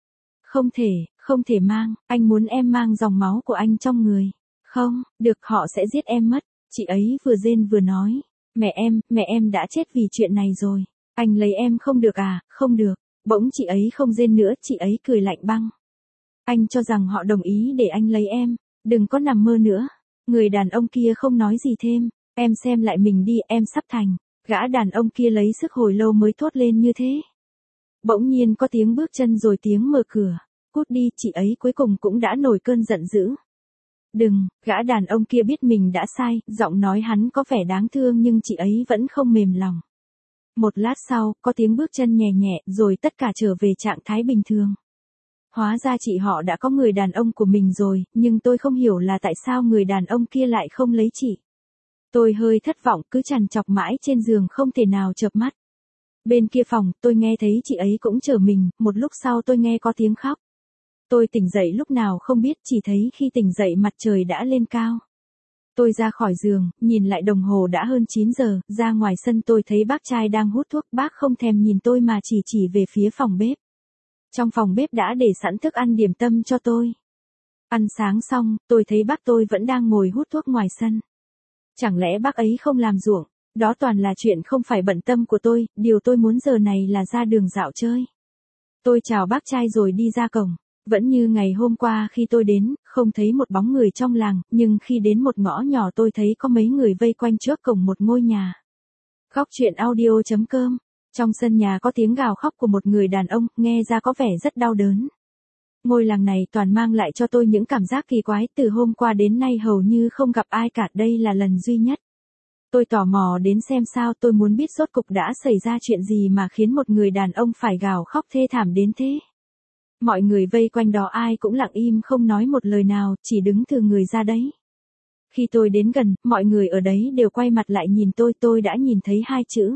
Không thể, không thể mang, anh muốn em mang dòng máu của anh trong người. Không, được, họ sẽ giết em mất. Chị ấy vừa rên vừa nói. Mẹ em, mẹ em đã chết vì chuyện này rồi. Anh lấy em không được à, không được. Bỗng chị ấy không rên nữa, chị ấy cười lạnh băng. Anh cho rằng họ đồng ý để anh lấy em. Đừng có nằm mơ nữa. Người đàn ông kia không nói gì thêm. Em xem lại mình đi, em sắp thành. Gã đàn ông kia lấy sức hồi lâu mới thốt lên như thế. Bỗng nhiên có tiếng bước chân rồi tiếng mở cửa. Cút đi, chị ấy cuối cùng cũng đã nổi cơn giận dữ. Đừng, gã đàn ông kia biết mình đã sai, giọng nói hắn có vẻ đáng thương nhưng chị ấy vẫn không mềm lòng. Một lát sau, có tiếng bước chân nhẹ nhẹ, rồi tất cả trở về trạng thái bình thường. Hóa ra chị họ đã có người đàn ông của mình rồi, nhưng tôi không hiểu là tại sao người đàn ông kia lại không lấy chị. Tôi hơi thất vọng, cứ trằn trọc mãi trên giường không thể nào chợp mắt. Bên kia phòng, tôi nghe thấy chị ấy cũng trở mình, một lúc sau tôi nghe có tiếng khóc. Tôi tỉnh dậy lúc nào không biết, chỉ thấy khi tỉnh dậy mặt trời đã lên cao. Tôi ra khỏi giường, nhìn lại đồng hồ đã hơn chín giờ, ra ngoài sân tôi thấy bác trai đang hút thuốc, bác không thèm nhìn tôi mà chỉ chỉ về phía phòng bếp. Trong phòng bếp đã để sẵn thức ăn điểm tâm cho tôi. Ăn sáng xong, tôi thấy bác tôi vẫn đang ngồi hút thuốc ngoài sân. Chẳng lẽ bác ấy không làm ruộng? Đó toàn là chuyện không phải bận tâm của tôi, điều tôi muốn giờ này là ra đường dạo chơi. Tôi chào bác trai rồi đi ra cổng. Vẫn như ngày hôm qua khi tôi đến, không thấy một bóng người trong làng, nhưng khi đến một ngõ nhỏ tôi thấy có mấy người vây quanh trước cổng một ngôi nhà. Góc truyện audio chấm com. Trong sân nhà có tiếng gào khóc của một người đàn ông, nghe ra có vẻ rất đau đớn. Ngôi làng này toàn mang lại cho tôi những cảm giác kỳ quái, từ hôm qua đến nay hầu như không gặp ai cả, đây là lần duy nhất. Tôi tò mò đến xem sao, tôi muốn biết rốt cục đã xảy ra chuyện gì mà khiến một người đàn ông phải gào khóc thê thảm đến thế. Mọi người vây quanh đó ai cũng lặng im không nói một lời nào, chỉ đứng thừ người ra đấy. Khi tôi đến gần, mọi người ở đấy đều quay mặt lại nhìn tôi, tôi đã nhìn thấy hai chữ.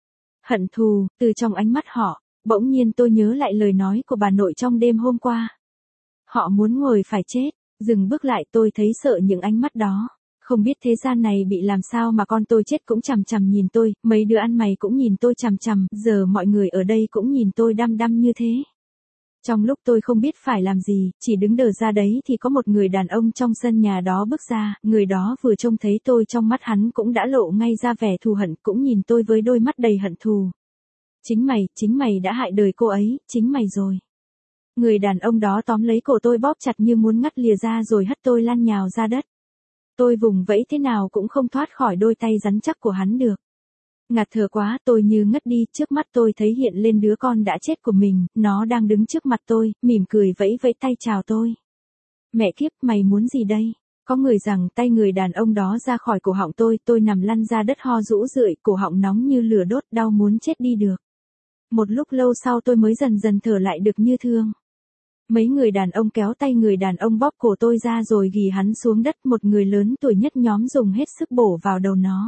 Hận thù, từ trong ánh mắt họ, bỗng nhiên tôi nhớ lại lời nói của bà nội trong đêm hôm qua. Họ muốn ngồi phải chết, dừng bước lại tôi thấy sợ những ánh mắt đó. Không biết thế gian này bị làm sao mà con tôi chết cũng chằm chằm nhìn tôi, mấy đứa ăn mày cũng nhìn tôi chằm chằm, giờ mọi người ở đây cũng nhìn tôi đăm đăm như thế. Trong lúc tôi không biết phải làm gì, chỉ đứng đờ ra đấy thì có một người đàn ông trong sân nhà đó bước ra, người đó vừa trông thấy tôi trong mắt hắn cũng đã lộ ngay ra vẻ thù hận, cũng nhìn tôi với đôi mắt đầy hận thù. Chính mày, chính mày đã hại đời cô ấy, chính mày rồi. Người đàn ông đó tóm lấy cổ tôi bóp chặt như muốn ngắt lìa ra rồi hất tôi lăn nhào ra đất. Tôi vùng vẫy thế nào cũng không thoát khỏi đôi tay rắn chắc của hắn được. Ngạt thở quá, tôi như ngất đi, trước mắt tôi thấy hiện lên đứa con đã chết của mình, nó đang đứng trước mặt tôi, mỉm cười vẫy vẫy tay chào tôi. Mẹ kiếp, mày muốn gì đây? Có người rằng tay người đàn ông đó ra khỏi cổ họng tôi, tôi nằm lăn ra đất ho rũ rượi, cổ họng nóng như lửa đốt, đau muốn chết đi được. Một lúc lâu sau tôi mới dần dần thở lại được như thường. Mấy người đàn ông kéo tay người đàn ông bóp cổ tôi ra rồi ghì hắn xuống đất, một người lớn tuổi nhất nhóm dùng hết sức bổ vào đầu nó.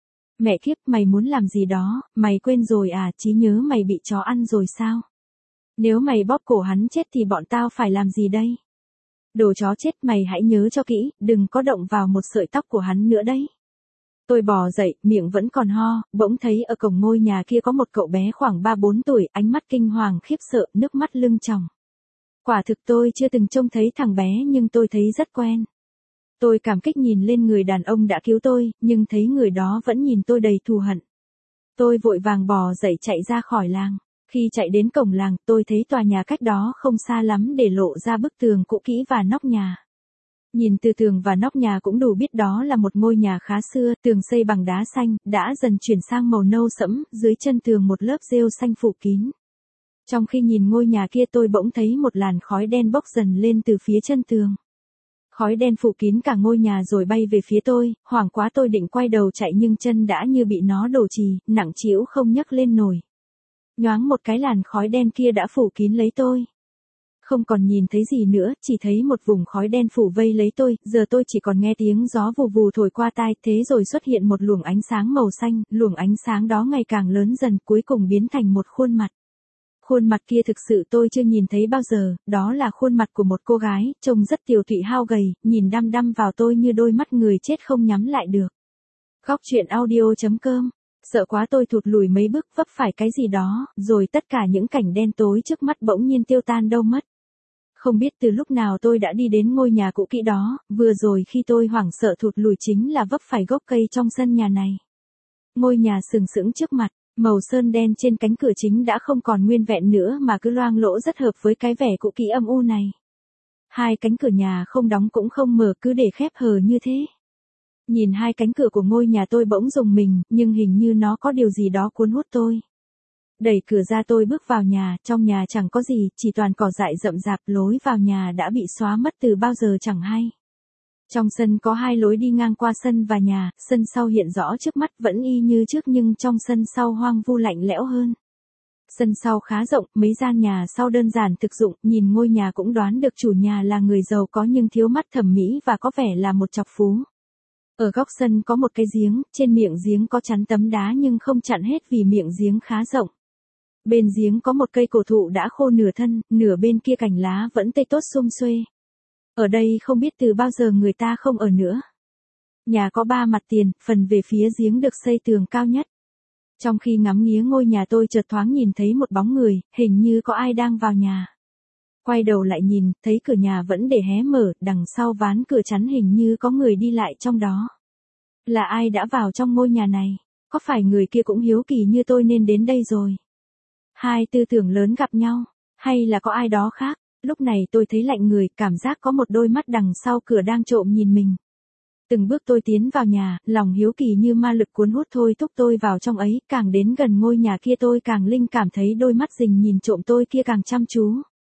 Mẹ kiếp, mày muốn làm gì đó, mày quên rồi à, trí nhớ mày bị chó ăn rồi sao? Nếu mày bóp cổ hắn chết thì bọn tao phải làm gì đây? Đồ chó chết, mày hãy nhớ cho kỹ, đừng có động vào một sợi tóc của hắn nữa đấy. Tôi bò dậy, miệng vẫn còn ho, bỗng thấy ở cổng ngôi nhà kia có một cậu bé khoảng ba bốn tuổi, ánh mắt kinh hoàng khiếp sợ, nước mắt lưng tròng. Quả thực tôi chưa từng trông thấy thằng bé nhưng tôi thấy rất quen. Tôi cảm kích nhìn lên người đàn ông đã cứu tôi, nhưng thấy người đó vẫn nhìn tôi đầy thù hận. Tôi vội vàng bò dậy chạy ra khỏi làng. Khi chạy đến cổng làng, tôi thấy tòa nhà cách đó không xa lắm để lộ ra bức tường cũ kỹ và nóc nhà. Nhìn từ tường và nóc nhà cũng đủ biết đó là một ngôi nhà khá xưa, tường xây bằng đá xanh, đã dần chuyển sang màu nâu sẫm, dưới chân tường một lớp rêu xanh phủ kín. Trong khi nhìn ngôi nhà kia tôi bỗng thấy một làn khói đen bốc dần lên từ phía chân tường. Khói đen phủ kín cả ngôi nhà rồi bay về phía tôi, hoảng quá tôi định quay đầu chạy nhưng chân đã như bị nó đổ trì, nặng trĩu không nhấc lên nổi. Nhoáng một cái làn khói đen kia đã phủ kín lấy tôi. Không còn nhìn thấy gì nữa, chỉ thấy một vùng khói đen phủ vây lấy tôi, giờ tôi chỉ còn nghe tiếng gió vù vù thổi qua tai, thế rồi xuất hiện một luồng ánh sáng màu xanh, luồng ánh sáng đó ngày càng lớn dần, cuối cùng biến thành một khuôn mặt. Khuôn mặt kia thực sự tôi chưa nhìn thấy bao giờ, đó là khuôn mặt của một cô gái, trông rất tiều tụy hao gầy, nhìn đăm đăm vào tôi như đôi mắt người chết không nhắm lại được. Góc truyện audio chấm com. Sợ quá tôi thụt lùi mấy bước vấp phải cái gì đó, rồi tất cả những cảnh đen tối trước mắt bỗng nhiên tiêu tan đâu mất. Không biết từ lúc nào tôi đã đi đến ngôi nhà cũ kỹ đó, vừa rồi khi tôi hoảng sợ thụt lùi chính là vấp phải gốc cây trong sân nhà này. Ngôi nhà sừng sững trước mặt, màu sơn đen trên cánh cửa chính đã không còn nguyên vẹn nữa mà cứ loang lỗ rất hợp với cái vẻ cũ kỹ âm u này. Hai cánh cửa nhà không đóng cũng không mở cứ để khép hờ như thế. Nhìn hai cánh cửa của ngôi nhà tôi bỗng rùng mình, nhưng hình như nó có điều gì đó cuốn hút tôi. Đẩy cửa ra tôi bước vào nhà, trong nhà chẳng có gì, chỉ toàn cỏ dại rậm rạp, lối vào nhà đã bị xóa mất từ bao giờ chẳng hay. Trong sân có hai lối đi ngang qua sân và nhà, sân sau hiện rõ trước mắt vẫn y như trước nhưng trong sân sau hoang vu lạnh lẽo hơn. Sân sau khá rộng, mấy gian nhà sau đơn giản thực dụng, nhìn ngôi nhà cũng đoán được chủ nhà là người giàu có nhưng thiếu mắt thẩm mỹ và có vẻ là một trọc phú. Ở góc sân có một cái giếng, trên miệng giếng có chắn tấm đá nhưng không chặn hết vì miệng giếng khá rộng. Bên giếng có một cây cổ thụ đã khô nửa thân, nửa bên kia cành lá vẫn tươi tốt sum xuê. Ở đây không biết từ bao giờ người ta không ở nữa. Nhà có ba mặt tiền, phần về phía giếng được xây tường cao nhất. Trong khi ngắm nghía ngôi nhà tôi chợt thoáng nhìn thấy một bóng người, hình như có ai đang vào nhà. Quay đầu lại nhìn, thấy cửa nhà vẫn để hé mở, đằng sau ván cửa chắn hình như có người đi lại trong đó. Là ai đã vào trong ngôi nhà này? Có phải người kia cũng hiếu kỳ như tôi nên đến đây rồi? Hai tư tưởng lớn gặp nhau, hay là có ai đó khác? Lúc này tôi thấy lạnh người, cảm giác có một đôi mắt đằng sau cửa đang trộm nhìn mình. Từng bước tôi tiến vào nhà, lòng hiếu kỳ như ma lực cuốn hút thôi thúc tôi vào trong ấy, càng đến gần ngôi nhà kia tôi càng linh cảm thấy đôi mắt rình nhìn trộm tôi kia càng chăm chú.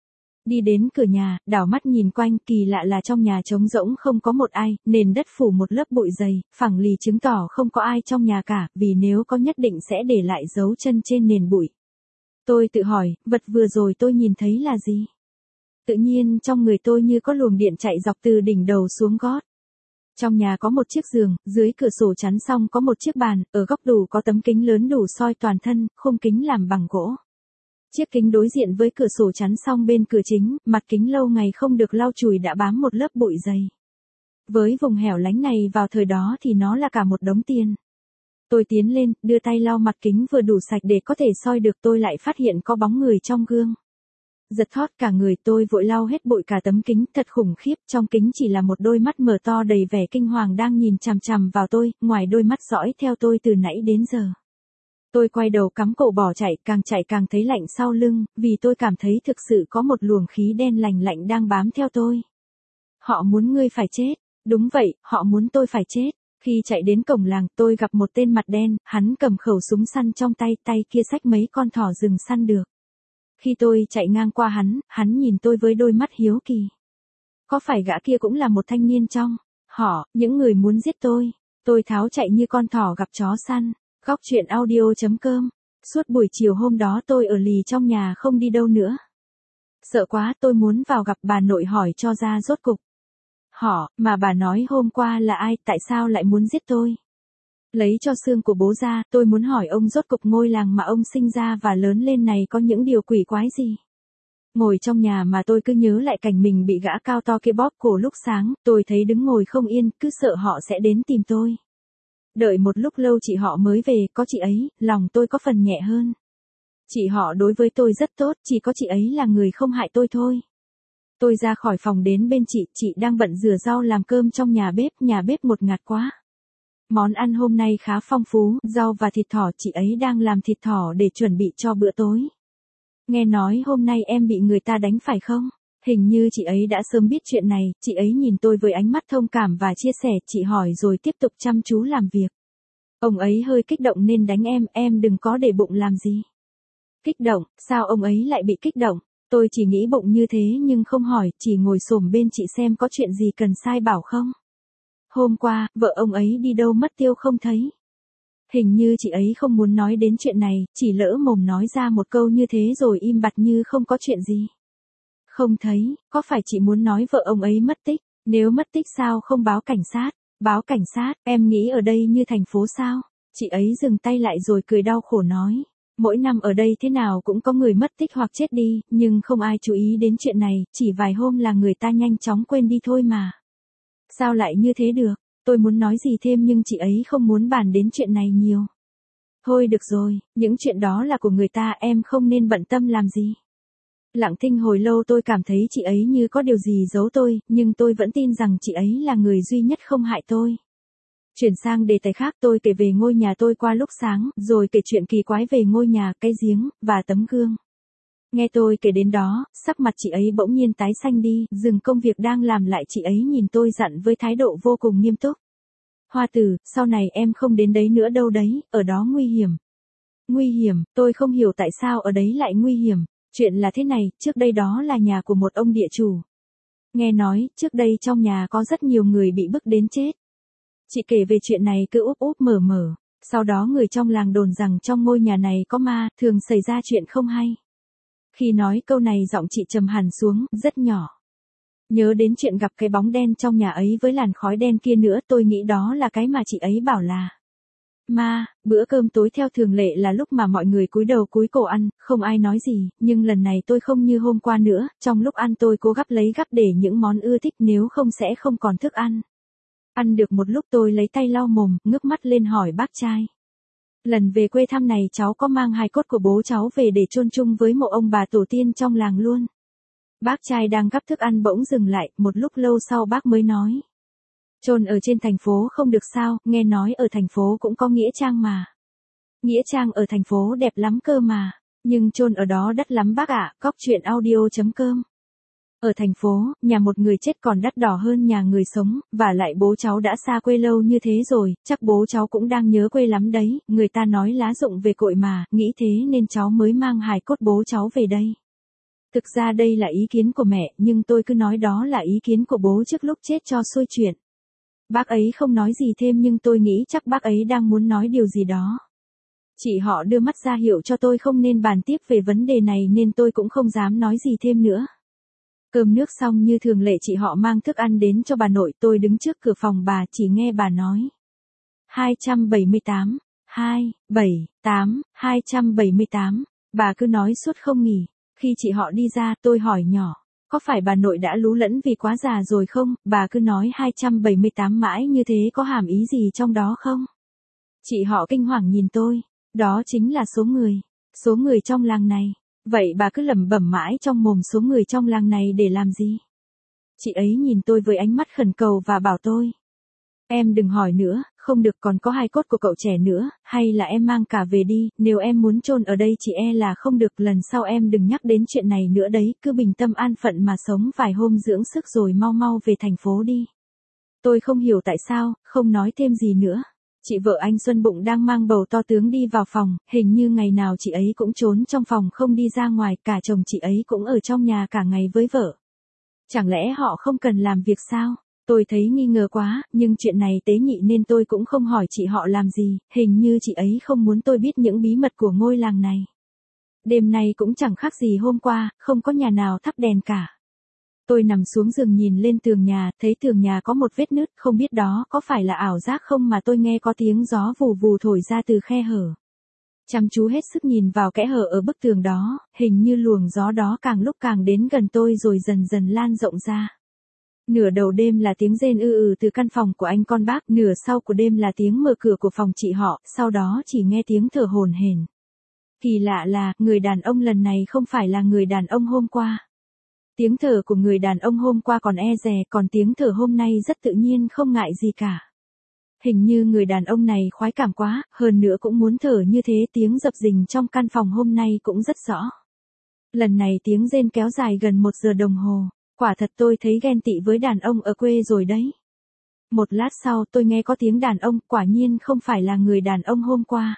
Đi đến cửa nhà, đảo mắt nhìn quanh, kỳ lạ là trong nhà trống rỗng không có một ai, nền đất phủ một lớp bụi dày, phẳng lì chứng tỏ không có ai trong nhà cả, vì nếu có nhất định sẽ để lại dấu chân trên nền bụi. Tôi tự hỏi, vật vừa rồi tôi nhìn thấy là gì? Tự nhiên trong người tôi như có luồng điện chạy dọc từ đỉnh đầu xuống gót. Trong nhà có một chiếc giường, dưới cửa sổ chắn xong có một chiếc bàn, ở góc tủ có tấm kính lớn đủ soi toàn thân, khung kính làm bằng gỗ. Chiếc kính đối diện với cửa sổ chắn xong bên cửa chính, mặt kính lâu ngày không được lau chùi đã bám một lớp bụi dày. Với vùng hẻo lánh này vào thời đó thì nó là cả một đống tiền. Tôi tiến lên, đưa tay lau mặt kính vừa đủ sạch để có thể soi được, tôi lại phát hiện có bóng người trong gương. Giật thót cả người, tôi vội lau hết bụi cả tấm kính, thật khủng khiếp, trong kính chỉ là một đôi mắt mở to đầy vẻ kinh hoàng đang nhìn chằm chằm vào tôi, ngoài đôi mắt dõi theo tôi từ nãy đến giờ. Tôi quay đầu cắm cổ bỏ chạy, càng chạy càng thấy lạnh sau lưng, vì tôi cảm thấy thực sự có một luồng khí đen lành lạnh đang bám theo tôi. Họ muốn ngươi phải chết, đúng vậy, họ muốn tôi phải chết. Khi chạy đến cổng làng, tôi gặp một tên mặt đen, hắn cầm khẩu súng săn trong tay, tay kia xách mấy con thỏ rừng săn được. Khi tôi chạy ngang qua hắn, hắn nhìn tôi với đôi mắt hiếu kỳ. Có phải gã kia cũng là một thanh niên trong họ, những người muốn giết tôi? Tôi tháo chạy như con thỏ gặp chó săn. Góc truyện audio chấm com. Suốt buổi chiều hôm đó tôi ở lì trong nhà không đi đâu nữa. Sợ quá tôi muốn vào gặp bà nội hỏi cho ra rốt cục. Họ, mà bà nói hôm qua là ai, tại sao lại muốn giết tôi? Lấy cho xương của bố ra, tôi muốn hỏi ông rốt cục ngôi làng mà ông sinh ra và lớn lên này có những điều quỷ quái gì? Ngồi trong nhà mà tôi cứ nhớ lại cảnh mình bị gã cao to kia bóp cổ lúc sáng, tôi thấy đứng ngồi không yên, cứ sợ họ sẽ đến tìm tôi. Đợi một lúc lâu chị họ mới về, có chị ấy, lòng tôi có phần nhẹ hơn. Chị họ đối với tôi rất tốt, chỉ có chị ấy là người không hại tôi thôi. Tôi ra khỏi phòng đến bên chị, chị đang bận rửa rau làm cơm trong nhà bếp, nhà bếp một ngạt quá. Món ăn hôm nay khá phong phú, rau và thịt thỏ, chị ấy đang làm thịt thỏ để chuẩn bị cho bữa tối. Nghe nói hôm nay em bị người ta đánh phải không? Hình như chị ấy đã sớm biết chuyện này, chị ấy nhìn tôi với ánh mắt thông cảm và chia sẻ, chị hỏi rồi tiếp tục chăm chú làm việc. Ông ấy hơi kích động nên đánh em, em đừng có để bụng làm gì. Kích động, sao ông ấy lại bị kích động? Tôi chỉ nghĩ bụng như thế nhưng không hỏi, chỉ ngồi xổm bên chị xem có chuyện gì cần sai bảo không. Hôm qua, vợ ông ấy đi đâu mất tiêu không thấy. Hình như chị ấy không muốn nói đến chuyện này, chỉ lỡ mồm nói ra một câu như thế rồi im bặt như không có chuyện gì. Không thấy, có phải chị muốn nói vợ ông ấy mất tích? Nếu mất tích sao không báo cảnh sát? Báo cảnh sát, em nghĩ ở đây như thành phố sao? Chị ấy dừng tay lại rồi cười đau khổ nói. Mỗi năm ở đây thế nào cũng có người mất tích hoặc chết đi, nhưng không ai chú ý đến chuyện này, chỉ vài hôm là người ta nhanh chóng quên đi thôi mà. Sao lại như thế được? Tôi muốn nói gì thêm nhưng chị ấy không muốn bàn đến chuyện này nhiều. Thôi được rồi, những chuyện đó là của người ta, em không nên bận tâm làm gì. Lặng thinh hồi lâu tôi cảm thấy chị ấy như có điều gì giấu tôi, nhưng tôi vẫn tin rằng chị ấy là người duy nhất không hại tôi. Chuyển sang đề tài khác, tôi kể về ngôi nhà tôi qua lúc sáng, rồi kể chuyện kỳ quái về ngôi nhà, cái giếng, và tấm gương. Nghe tôi kể đến đó, sắc mặt chị ấy bỗng nhiên tái xanh đi, dừng công việc đang làm lại, chị ấy nhìn tôi dặn với thái độ vô cùng nghiêm túc. Hoa Tử, sau này em không đến đấy nữa đâu đấy, ở đó nguy hiểm. Nguy hiểm, tôi không hiểu tại sao ở đấy lại nguy hiểm. Chuyện là thế này, trước đây đó là nhà của một ông địa chủ. Nghe nói, trước đây trong nhà có rất nhiều người bị bức đến chết. Chị kể về chuyện này cứ úp úp mở mở. Sau đó người trong làng đồn rằng trong ngôi nhà này có ma, thường xảy ra chuyện không hay. Khi nói câu này giọng chị trầm hẳn xuống, rất nhỏ. Nhớ đến chuyện gặp cái bóng đen trong nhà ấy với làn khói đen kia nữa, tôi nghĩ đó là cái mà chị ấy bảo là ma. Bữa cơm tối theo thường lệ là lúc mà mọi người cúi đầu cúi cổ ăn, không ai nói gì, nhưng lần này tôi không như hôm qua nữa, trong lúc ăn tôi cố gắp lấy gắp để những món ưa thích, nếu không sẽ không còn thức ăn. Ăn được một lúc tôi lấy tay lau mồm, ngước mắt lên hỏi bác trai. Lần về quê thăm này cháu có mang hài cốt của bố cháu về để chôn chung với mộ ông bà tổ tiên trong làng luôn. Bác trai đang gắp thức ăn bỗng dừng lại, một lúc lâu sau bác mới nói. Chôn ở trên thành phố không được sao, nghe nói ở thành phố cũng có nghĩa trang mà. Nghĩa trang ở thành phố đẹp lắm cơ mà, nhưng chôn ở đó đắt lắm bác ạ. Cóc truyện audio chấm com. Ở thành phố, nhà một người chết còn đắt đỏ hơn nhà người sống, và lại bố cháu đã xa quê lâu như thế rồi, chắc bố cháu cũng đang nhớ quê lắm đấy, người ta nói lá rụng về cội mà, nghĩ thế nên cháu mới mang hài cốt bố cháu về đây. Thực ra đây là ý kiến của mẹ, nhưng tôi cứ nói đó là ý kiến của bố trước lúc chết cho xuôi chuyện. Bác ấy không nói gì thêm nhưng tôi nghĩ chắc bác ấy đang muốn nói điều gì đó. Chị họ đưa mắt ra hiệu cho tôi không nên bàn tiếp về vấn đề này nên tôi cũng không dám nói gì thêm nữa. Cơm nước xong như thường lệ chị họ mang thức ăn đến cho bà nội, tôi đứng trước cửa phòng bà chỉ nghe bà nói. hai trăm bảy mươi tám, hai, bảy, tám, hai trăm bảy mươi tám, bà cứ nói suốt không nghỉ. Khi chị họ đi ra tôi hỏi nhỏ, có phải bà nội đã lú lẫn vì quá già rồi không, bà cứ nói hai trăm bảy mươi tám mãi như thế có hàm ý gì trong đó không? Chị họ kinh hoàng nhìn tôi, đó chính là số người, số người trong làng này. Vậy bà cứ lẩm bẩm mãi trong mồm số người trong làng này để làm gì? Chị ấy nhìn tôi với ánh mắt khẩn cầu và bảo tôi. Em đừng hỏi nữa, không được, còn có hài cốt của cậu trẻ nữa, hay là em mang cả về đi, nếu em muốn chôn ở đây chị e là không được, lần sau em đừng nhắc đến chuyện này nữa đấy, cứ bình tâm an phận mà sống vài hôm dưỡng sức rồi mau mau về thành phố đi. Tôi không hiểu tại sao, không nói thêm gì nữa. Chị vợ anh Xuân bụng đang mang bầu to tướng đi vào phòng, hình như ngày nào chị ấy cũng trốn trong phòng không đi ra ngoài, cả chồng chị ấy cũng ở trong nhà cả ngày với vợ. Chẳng lẽ họ không cần làm việc sao? Tôi thấy nghi ngờ quá, nhưng chuyện này tế nhị nên tôi cũng không hỏi chị họ làm gì, hình như chị ấy không muốn tôi biết những bí mật của ngôi làng này. Đêm nay cũng chẳng khác gì hôm qua, không có nhà nào thắp đèn cả. Tôi nằm xuống giường nhìn lên tường nhà, thấy tường nhà có một vết nứt, không biết đó có phải là ảo giác không mà tôi nghe có tiếng gió vù vù thổi ra từ khe hở. Chăm chú hết sức nhìn vào kẽ hở ở bức tường đó, hình như luồng gió đó càng lúc càng đến gần tôi rồi dần dần lan rộng ra. Nửa đầu đêm là tiếng rên ư ừ từ căn phòng của anh con bác, nửa sau của đêm là tiếng mở cửa của phòng chị họ, sau đó chỉ nghe tiếng thở hổn hển. Kỳ lạ là, người đàn ông lần này không phải là người đàn ông hôm qua. Tiếng thở của người đàn ông hôm qua còn e dè, còn tiếng thở hôm nay rất tự nhiên không ngại gì cả. Hình như người đàn ông này khoái cảm quá, hơn nữa cũng muốn thở như thế. Tiếng dập dình trong căn phòng hôm nay cũng rất rõ. Lần này tiếng rên kéo dài gần một giờ đồng hồ. Quả thật tôi thấy ghen tị với đàn ông ở quê rồi đấy. Một lát sau tôi nghe có tiếng đàn ông, quả nhiên không phải là người đàn ông hôm qua.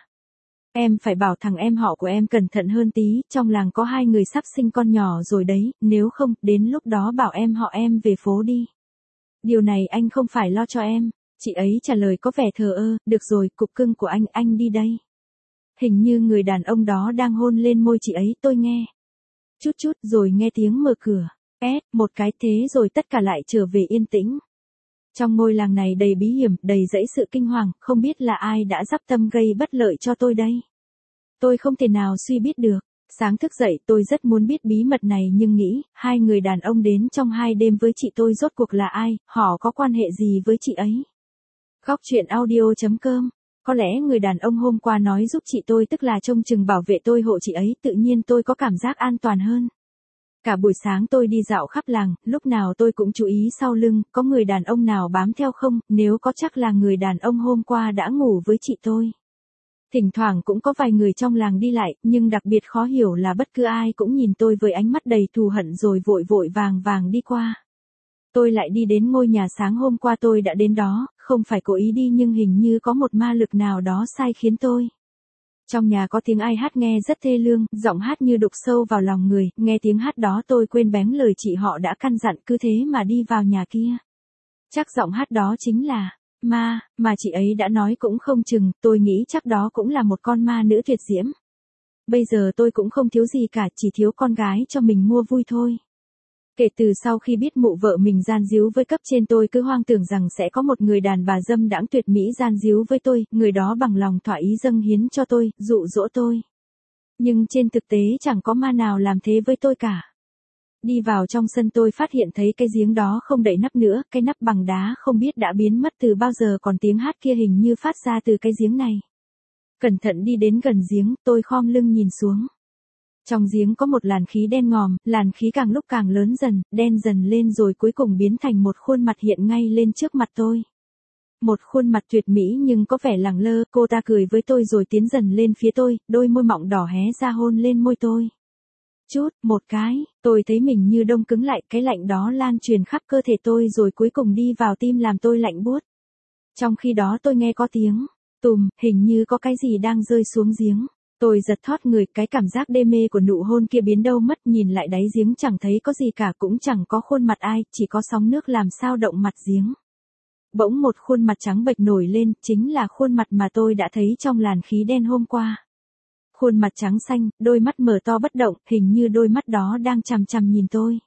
Em phải bảo thằng em họ của em cẩn thận hơn tí, trong làng có hai người sắp sinh con nhỏ rồi đấy, nếu không, đến lúc đó bảo em họ em về phố đi. Điều này anh không phải lo cho em. Chị ấy trả lời có vẻ thờ ơ, được rồi, cục cưng của anh, anh đi đây. Hình như người đàn ông đó đang hôn lên môi chị ấy, tôi nghe. Chút chút rồi nghe tiếng mở cửa. Ét, một cái thế rồi tất cả lại trở về yên tĩnh. Trong ngôi làng này đầy bí hiểm, đầy dẫy sự kinh hoàng, không biết là ai đã dắp tâm gây bất lợi cho tôi đây. Tôi không thể nào suy biết được. Sáng thức dậy tôi rất muốn biết bí mật này nhưng nghĩ, hai người đàn ông đến trong hai đêm với chị tôi rốt cuộc là ai, họ có quan hệ gì với chị ấy. Góc truyện audio chấm com. Có lẽ người đàn ông hôm qua nói giúp chị tôi tức là trông chừng bảo vệ tôi hộ chị ấy, tự nhiên tôi có cảm giác an toàn hơn. Cả buổi sáng tôi đi dạo khắp làng, lúc nào tôi cũng chú ý sau lưng, có người đàn ông nào bám theo không, nếu có chắc là người đàn ông hôm qua đã ngủ với chị tôi. Thỉnh thoảng cũng có vài người trong làng đi lại, nhưng đặc biệt khó hiểu là bất cứ ai cũng nhìn tôi với ánh mắt đầy thù hận rồi vội vội vàng vàng đi qua. Tôi lại đi đến ngôi nhà sáng hôm qua tôi đã đến đó, không phải cố ý đi nhưng hình như có một ma lực nào đó sai khiến tôi. Trong nhà có tiếng ai hát nghe rất thê lương, giọng hát như đục sâu vào lòng người, nghe tiếng hát đó tôi quên bén lời chị họ đã căn dặn cứ thế mà đi vào nhà kia. Chắc giọng hát đó chính là ma, mà chị ấy đã nói cũng không chừng, tôi nghĩ chắc đó cũng là một con ma nữ tuyệt diễm. Bây giờ tôi cũng không thiếu gì cả, chỉ thiếu con gái cho mình mua vui thôi. Kể từ sau khi biết mụ vợ mình gian díu với cấp trên tôi cứ hoang tưởng rằng sẽ có một người đàn bà dâm đãng tuyệt mỹ gian díu với tôi, người đó bằng lòng thỏa ý dâng hiến cho tôi, dụ dỗ tôi. Nhưng trên thực tế chẳng có ma nào làm thế với tôi cả. Đi vào trong sân tôi phát hiện thấy cái giếng đó không đậy nắp nữa, cái nắp bằng đá không biết đã biến mất từ bao giờ còn tiếng hát kia hình như phát ra từ cái giếng này. Cẩn thận đi đến gần giếng, tôi khom lưng nhìn xuống. Trong giếng có một làn khí đen ngòm, làn khí càng lúc càng lớn dần, đen dần lên rồi cuối cùng biến thành một khuôn mặt hiện ngay lên trước mặt tôi. Một khuôn mặt tuyệt mỹ nhưng có vẻ lẳng lơ, cô ta cười với tôi rồi tiến dần lên phía tôi, đôi môi mọng đỏ hé ra hôn lên môi tôi. Chút, một cái, tôi thấy mình như đông cứng lại, cái lạnh đó lan truyền khắp cơ thể tôi rồi cuối cùng đi vào tim làm tôi lạnh buốt. Trong khi đó tôi nghe có tiếng, tùm, hình như có cái gì đang rơi xuống giếng. Tôi giật thót người, cái cảm giác đê mê của nụ hôn kia biến đâu mất, nhìn lại đáy giếng chẳng thấy có gì cả, cũng chẳng có khuôn mặt ai, chỉ có sóng nước làm sao động mặt giếng. Bỗng một khuôn mặt trắng bệch nổi lên, chính là khuôn mặt mà tôi đã thấy trong làn khí đen hôm qua. Khuôn mặt trắng xanh, đôi mắt mở to bất động, hình như đôi mắt đó đang chằm chằm nhìn tôi.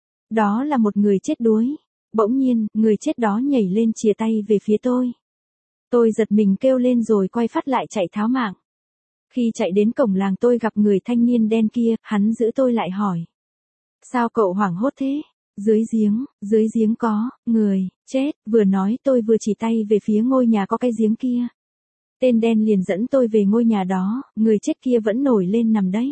Đó là một người chết đuối. Bỗng nhiên, người chết đó nhảy lên chìa tay về phía tôi. Tôi giật mình kêu lên rồi quay phát lại chạy tháo mạng. Khi chạy đến cổng làng tôi gặp người thanh niên đen kia, hắn giữ tôi lại hỏi. Sao cậu hoảng hốt thế? Dưới giếng, dưới giếng có, người, chết, vừa nói tôi vừa chỉ tay về phía ngôi nhà có cái giếng kia. Tên đen liền dẫn tôi về ngôi nhà đó, người chết kia vẫn nổi lên nằm đấy.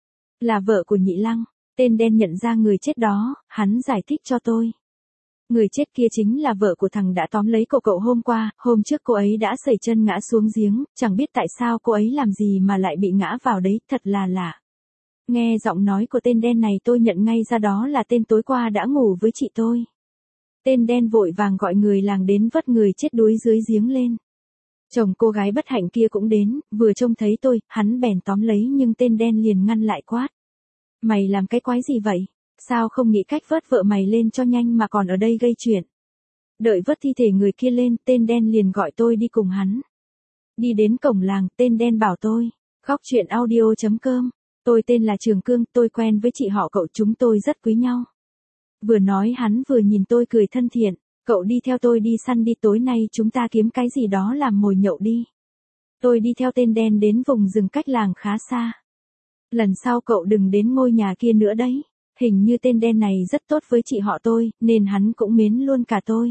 Là vợ của Nhị Lăng, tên đen nhận ra người chết đó, hắn giải thích cho tôi. Người chết kia chính là vợ của thằng đã tóm lấy cô cậu hôm qua, hôm trước cô ấy đã sẩy chân ngã xuống giếng, chẳng biết tại sao cô ấy làm gì mà lại bị ngã vào đấy, thật là lạ. Nghe giọng nói của tên đen này tôi nhận ngay ra đó là tên tối qua đã ngủ với chị tôi. Tên đen vội vàng gọi người làng đến vớt người chết đuối dưới giếng lên. Chồng cô gái bất hạnh kia cũng đến, vừa trông thấy tôi, hắn bèn tóm lấy nhưng tên đen liền ngăn lại quát. Mày làm cái quái gì vậy? Sao không nghĩ cách vớt vợ mày lên cho nhanh mà còn ở đây gây chuyện? Đợi vớt thi thể người kia lên, tên đen liền gọi tôi đi cùng hắn. Đi đến cổng làng, tên đen bảo tôi, góc truyện audio chấm com, tôi tên là Trường Cương, tôi quen với chị họ cậu, chúng tôi rất quý nhau. Vừa nói hắn vừa nhìn tôi cười thân thiện, cậu đi theo tôi đi săn đi, tối nay chúng ta kiếm cái gì đó làm mồi nhậu đi. Tôi đi theo tên đen đến vùng rừng cách làng khá xa. Lần sau cậu đừng đến ngôi nhà kia nữa đấy. Hình như tên đen này rất tốt với chị họ tôi, nên hắn cũng mến luôn cả tôi.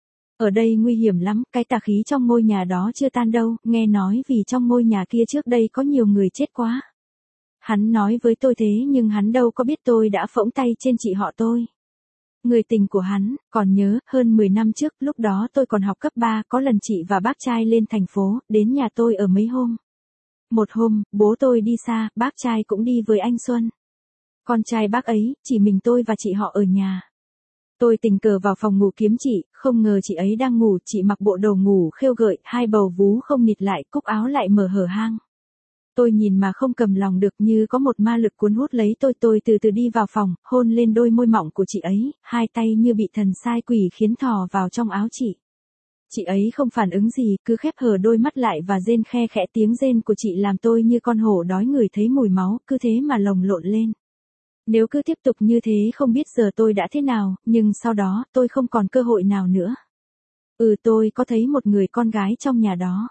Ở đây nguy hiểm lắm, cái tà khí trong ngôi nhà đó chưa tan đâu, nghe nói vì trong ngôi nhà kia trước đây có nhiều người chết quá. Hắn nói với tôi thế nhưng hắn đâu có biết tôi đã phỗng tay trên chị họ tôi. Người tình của hắn, còn nhớ, hơn mười năm trước, lúc đó tôi còn học cấp ba, có lần chị và bác trai lên thành phố, đến nhà tôi ở mấy hôm. Một hôm, bố tôi đi xa, bác trai cũng đi với anh Xuân. Con trai bác ấy, chỉ mình tôi và chị họ ở nhà. Tôi tình cờ vào phòng ngủ kiếm chị, không ngờ chị ấy đang ngủ, chị mặc bộ đồ ngủ khêu gợi, hai bầu vú không nịt lại, cúc áo lại mở hở hang. Tôi nhìn mà không cầm lòng được, như có một ma lực cuốn hút lấy tôi, tôi từ từ đi vào phòng, hôn lên đôi môi mọng của chị ấy, hai tay như bị thần sai quỷ khiến thò vào trong áo chị. Chị ấy không phản ứng gì, cứ khép hờ đôi mắt lại và rên khe khẽ, tiếng rên của chị làm tôi như con hổ đói người thấy mùi máu, cứ thế mà lồng lộn lên. Nếu cứ tiếp tục như thế không biết giờ tôi đã thế nào, nhưng sau đó, tôi không còn cơ hội nào nữa. Ừ, tôi có thấy một người con gái trong nhà đó.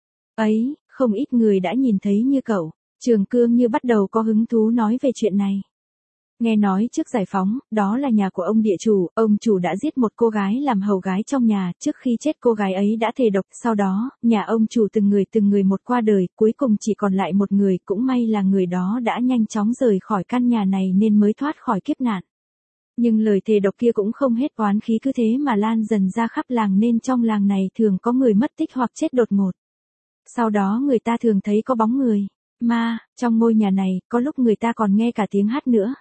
Ấy, không ít người đã nhìn thấy như cậu. Trường Cương như bắt đầu có hứng thú nói về chuyện này. Nghe nói trước giải phóng, đó là nhà của ông địa chủ, ông chủ đã giết một cô gái làm hầu gái trong nhà, trước khi chết cô gái ấy đã thề độc, sau đó, nhà ông chủ từng người từng người một qua đời, cuối cùng chỉ còn lại một người, cũng may là người đó đã nhanh chóng rời khỏi căn nhà này nên mới thoát khỏi kiếp nạn. Nhưng lời thề độc kia cũng không hết oán khí, cứ thế mà lan dần ra khắp làng nên trong làng này thường có người mất tích hoặc chết đột ngột. Sau đó người ta thường thấy có bóng người, ma, trong ngôi nhà này, có lúc người ta còn nghe cả tiếng hát nữa.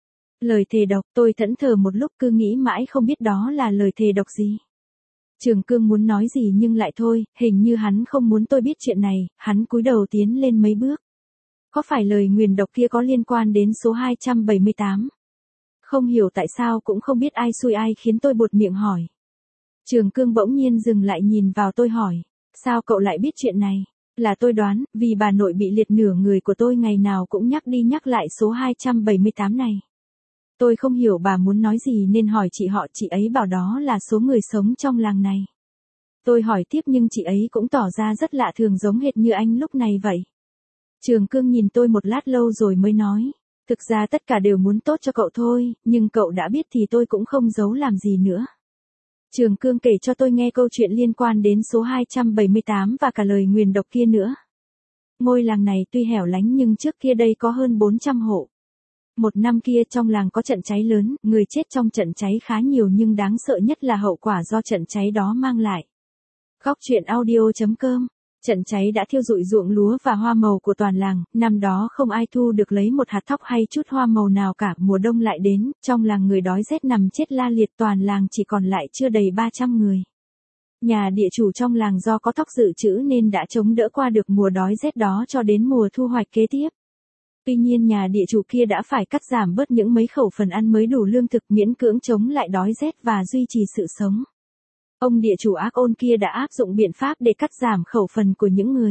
Lời thề độc, tôi thẫn thờ một lúc cứ nghĩ mãi không biết đó là lời thề độc gì. Trường Cương muốn nói gì nhưng lại thôi, hình như hắn không muốn tôi biết chuyện này, hắn cúi đầu tiến lên mấy bước. Có phải lời nguyền độc kia có liên quan đến số hai trăm bảy mươi tám? Không hiểu tại sao cũng không biết ai xui ai khiến tôi buột miệng hỏi. Trường Cương bỗng nhiên dừng lại nhìn vào tôi hỏi, sao cậu lại biết chuyện này? Là tôi đoán, vì bà nội bị liệt nửa người của tôi ngày nào cũng nhắc đi nhắc lại số hai trăm bảy mươi tám này. Tôi không hiểu bà muốn nói gì nên hỏi chị họ, chị ấy bảo đó là số người sống trong làng này. Tôi hỏi tiếp nhưng chị ấy cũng tỏ ra rất lạ thường, giống hệt như anh lúc này vậy. Trường Cương nhìn tôi một lát lâu rồi mới nói, thực ra tất cả đều muốn tốt cho cậu thôi, nhưng cậu đã biết thì tôi cũng không giấu làm gì nữa. Trường Cương kể cho tôi nghe câu chuyện liên quan đến số hai trăm bảy mươi tám và cả lời nguyền độc kia nữa. Ngôi làng này tuy hẻo lánh nhưng trước kia đây có hơn bốn trăm hộ. Một năm kia trong làng có trận cháy lớn, người chết trong trận cháy khá nhiều nhưng đáng sợ nhất là hậu quả do trận cháy đó mang lại. Góc truyện audio chấm com. Trận cháy đã thiêu rụi ruộng lúa và hoa màu của toàn làng, năm đó không ai thu được lấy một hạt thóc hay chút hoa màu nào cả, mùa đông lại đến, trong làng người đói rét nằm chết la liệt, toàn làng chỉ còn lại chưa đầy ba trăm người. Nhà địa chủ trong làng do có thóc dự trữ nên đã chống đỡ qua được mùa đói rét đó cho đến mùa thu hoạch kế tiếp. Tuy nhiên nhà địa chủ kia đã phải cắt giảm bớt những mấy khẩu phần ăn mới đủ lương thực, miễn cưỡng chống lại đói rét và duy trì sự sống. Ông địa chủ ác ôn kia đã áp dụng biện pháp để cắt giảm khẩu phần của những người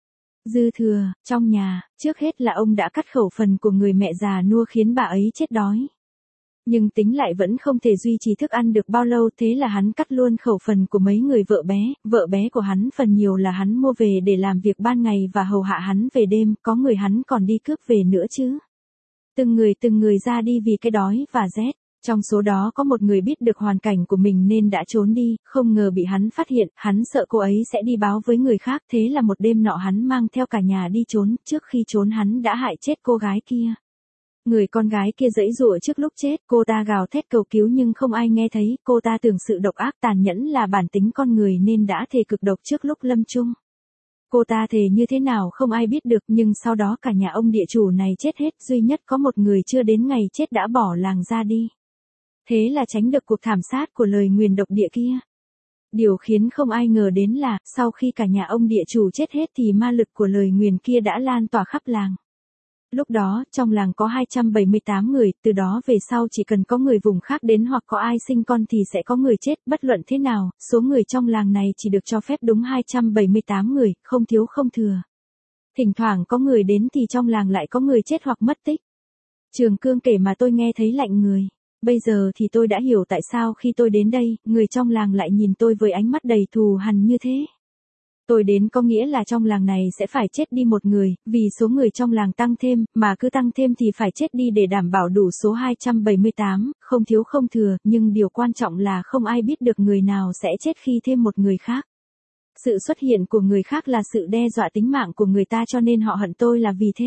dư thừa trong nhà, trước hết là ông đã cắt khẩu phần của người mẹ già nua khiến bà ấy chết đói. Nhưng tính lại vẫn không thể duy trì thức ăn được bao lâu, thế là hắn cắt luôn khẩu phần của mấy người vợ bé, vợ bé của hắn phần nhiều là hắn mua về để làm việc ban ngày và hầu hạ hắn về đêm, có người hắn còn đi cướp về nữa chứ. Từng người từng người ra đi vì cái đói và rét. Trong số đó có một người biết được hoàn cảnh của mình nên đã trốn đi, không ngờ bị hắn phát hiện, hắn sợ cô ấy sẽ đi báo với người khác, thế là một đêm nọ hắn mang theo cả nhà đi trốn, trước khi trốn hắn đã hại chết cô gái kia. Người con gái kia giãy giụa trước lúc chết, cô ta gào thét cầu cứu nhưng không ai nghe thấy, cô ta tưởng sự độc ác tàn nhẫn là bản tính con người nên đã thề cực độc trước lúc lâm chung. Cô ta thề như thế nào không ai biết được, nhưng sau đó cả nhà ông địa chủ này chết hết, duy nhất có một người chưa đến ngày chết đã bỏ làng ra đi. Thế là tránh được cuộc thảm sát của lời nguyền độc địa kia. Điều khiến không ai ngờ đến là, sau khi cả nhà ông địa chủ chết hết thì ma lực của lời nguyền kia đã lan tỏa khắp làng. Lúc đó, trong làng có hai trăm bảy mươi tám người, từ đó về sau chỉ cần có người vùng khác đến hoặc có ai sinh con thì sẽ có người chết, bất luận thế nào, số người trong làng này chỉ được cho phép đúng hai trăm bảy mươi tám người, không thiếu không thừa. Thỉnh thoảng có người đến thì trong làng lại có người chết hoặc mất tích. Trường Cương kể mà tôi nghe thấy lạnh người. Bây giờ thì tôi đã hiểu tại sao khi tôi đến đây, người trong làng lại nhìn tôi với ánh mắt đầy thù hằn như thế. Tôi đến có nghĩa là trong làng này sẽ phải chết đi một người, vì số người trong làng tăng thêm, mà cứ tăng thêm thì phải chết đi để đảm bảo đủ số hai trăm bảy mươi tám, không thiếu không thừa, nhưng điều quan trọng là không ai biết được người nào sẽ chết khi thêm một người khác. Sự xuất hiện của người khác là sự đe dọa tính mạng của người ta cho nên họ hận tôi là vì thế.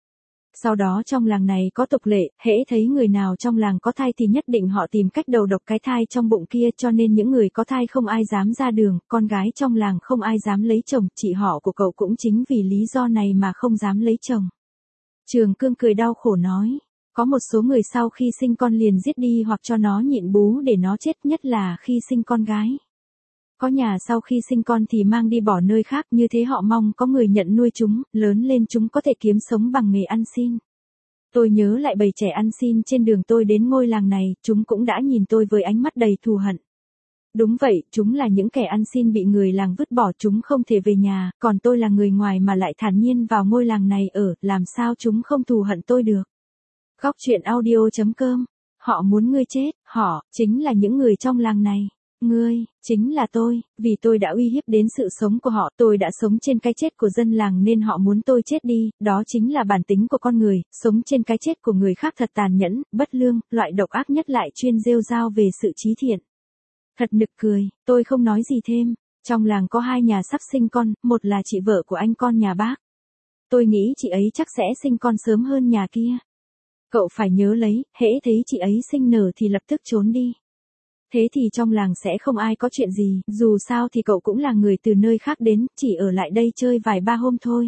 Sau đó trong làng này có tục lệ, hễ thấy người nào trong làng có thai thì nhất định họ tìm cách đầu độc cái thai trong bụng kia, cho nên những người có thai không ai dám ra đường, con gái trong làng không ai dám lấy chồng, chị họ của cậu cũng chính vì lý do này mà không dám lấy chồng. Trường Cương cười đau khổ nói, có một số người sau khi sinh con liền giết đi hoặc cho nó nhịn bú để nó chết, nhất là khi sinh con gái. Có nhà sau khi sinh con thì mang đi bỏ nơi khác, như thế họ mong có người nhận nuôi chúng, lớn lên chúng có thể kiếm sống bằng nghề ăn xin. Tôi nhớ lại bầy trẻ ăn xin trên đường tôi đến ngôi làng này, chúng cũng đã nhìn tôi với ánh mắt đầy thù hận. Đúng vậy, chúng là những kẻ ăn xin bị người làng vứt bỏ, chúng không thể về nhà, còn tôi là người ngoài mà lại thản nhiên vào ngôi làng này ở, làm sao chúng không thù hận tôi được. Góc truyện audio chấm com. Họ muốn ngươi chết, họ, chính là những người trong làng này. Ngươi, chính là tôi, vì tôi đã uy hiếp đến sự sống của họ, tôi đã sống trên cái chết của dân làng nên họ muốn tôi chết đi, đó chính là bản tính của con người, sống trên cái chết của người khác thật tàn nhẫn, bất lương, loại độc ác nhất lại chuyên rêu rao về sự trí thiện. Thật nực cười, tôi không nói gì thêm, trong làng có hai nhà sắp sinh con, một là chị vợ của anh con nhà bác. Tôi nghĩ chị ấy chắc sẽ sinh con sớm hơn nhà kia. Cậu phải nhớ lấy, hễ thấy chị ấy sinh nở thì lập tức trốn đi. Thế thì trong làng sẽ không ai có chuyện gì, dù sao thì cậu cũng là người từ nơi khác đến, chỉ ở lại đây chơi vài ba hôm thôi.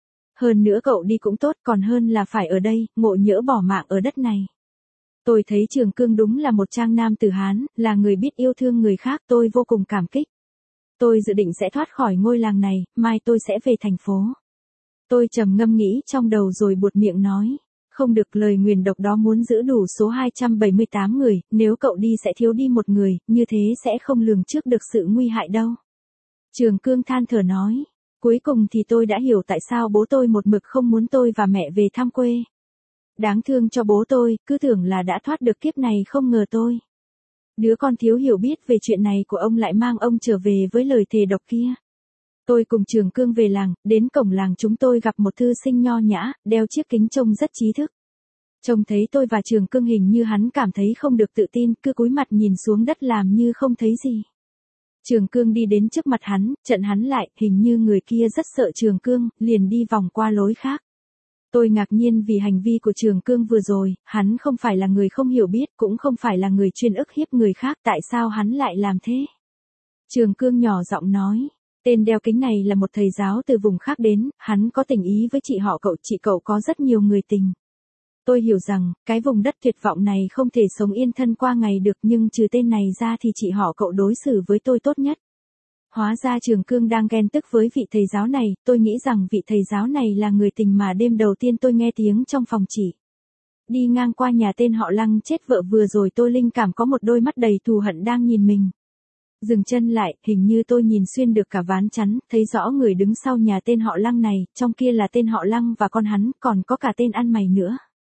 Hơn nữa cậu đi cũng tốt, còn hơn là phải ở đây, ngộ nhỡ bỏ mạng ở đất này. Tôi thấy Trường Cương đúng là một trang nam tử Hán, là người biết yêu thương người khác, tôi vô cùng cảm kích. Tôi dự định sẽ thoát khỏi ngôi làng này, mai tôi sẽ về thành phố. Tôi trầm ngâm nghĩ trong đầu rồi buột miệng nói. Không được, lời nguyền độc đó muốn giữ đủ số hai trăm bảy mươi tám người, nếu cậu đi sẽ thiếu đi một người, như thế sẽ không lường trước được sự nguy hại đâu. Trường Cương than thở nói, cuối cùng thì tôi đã hiểu tại sao bố tôi một mực không muốn tôi và mẹ về thăm quê. Đáng thương cho bố tôi, cứ tưởng là đã thoát được kiếp này, không ngờ tôi. Đứa con thiếu hiểu biết về chuyện này của ông lại mang ông trở về với lời thề độc kia. Tôi cùng Trường Cương về làng, đến cổng làng chúng tôi gặp một thư sinh nho nhã, đeo chiếc kính trông rất trí thức. Trông thấy tôi và Trường Cương hình như hắn cảm thấy không được tự tin, cứ cúi mặt nhìn xuống đất làm như không thấy gì. Trường Cương đi đến trước mặt hắn, chặn hắn lại, hình như người kia rất sợ Trường Cương, liền đi vòng qua lối khác. Tôi ngạc nhiên vì hành vi của Trường Cương vừa rồi, hắn không phải là người không hiểu biết, cũng không phải là người chuyên ức hiếp người khác, tại sao hắn lại làm thế? Trường Cương nhỏ giọng nói. Tên đeo kính này là một thầy giáo từ vùng khác đến, hắn có tình ý với chị họ cậu, chị cậu có rất nhiều người tình. Tôi hiểu rằng, cái vùng đất tuyệt vọng này không thể sống yên thân qua ngày được, nhưng trừ tên này ra thì chị họ cậu đối xử với tôi tốt nhất. Hóa ra Trường Cương đang ghen tức với vị thầy giáo này, tôi nghĩ rằng vị thầy giáo này là người tình mà đêm đầu tiên tôi nghe tiếng trong phòng chỉ. Đi ngang qua nhà tên họ Lăng chết vợ vừa rồi tôi linh cảm có một đôi mắt đầy thù hận đang nhìn mình. Dừng chân lại, hình như tôi nhìn xuyên được cả ván chắn, thấy rõ người đứng sau nhà tên họ Lăng này, trong kia là tên họ Lăng và con hắn, còn có cả tên ăn mày nữa.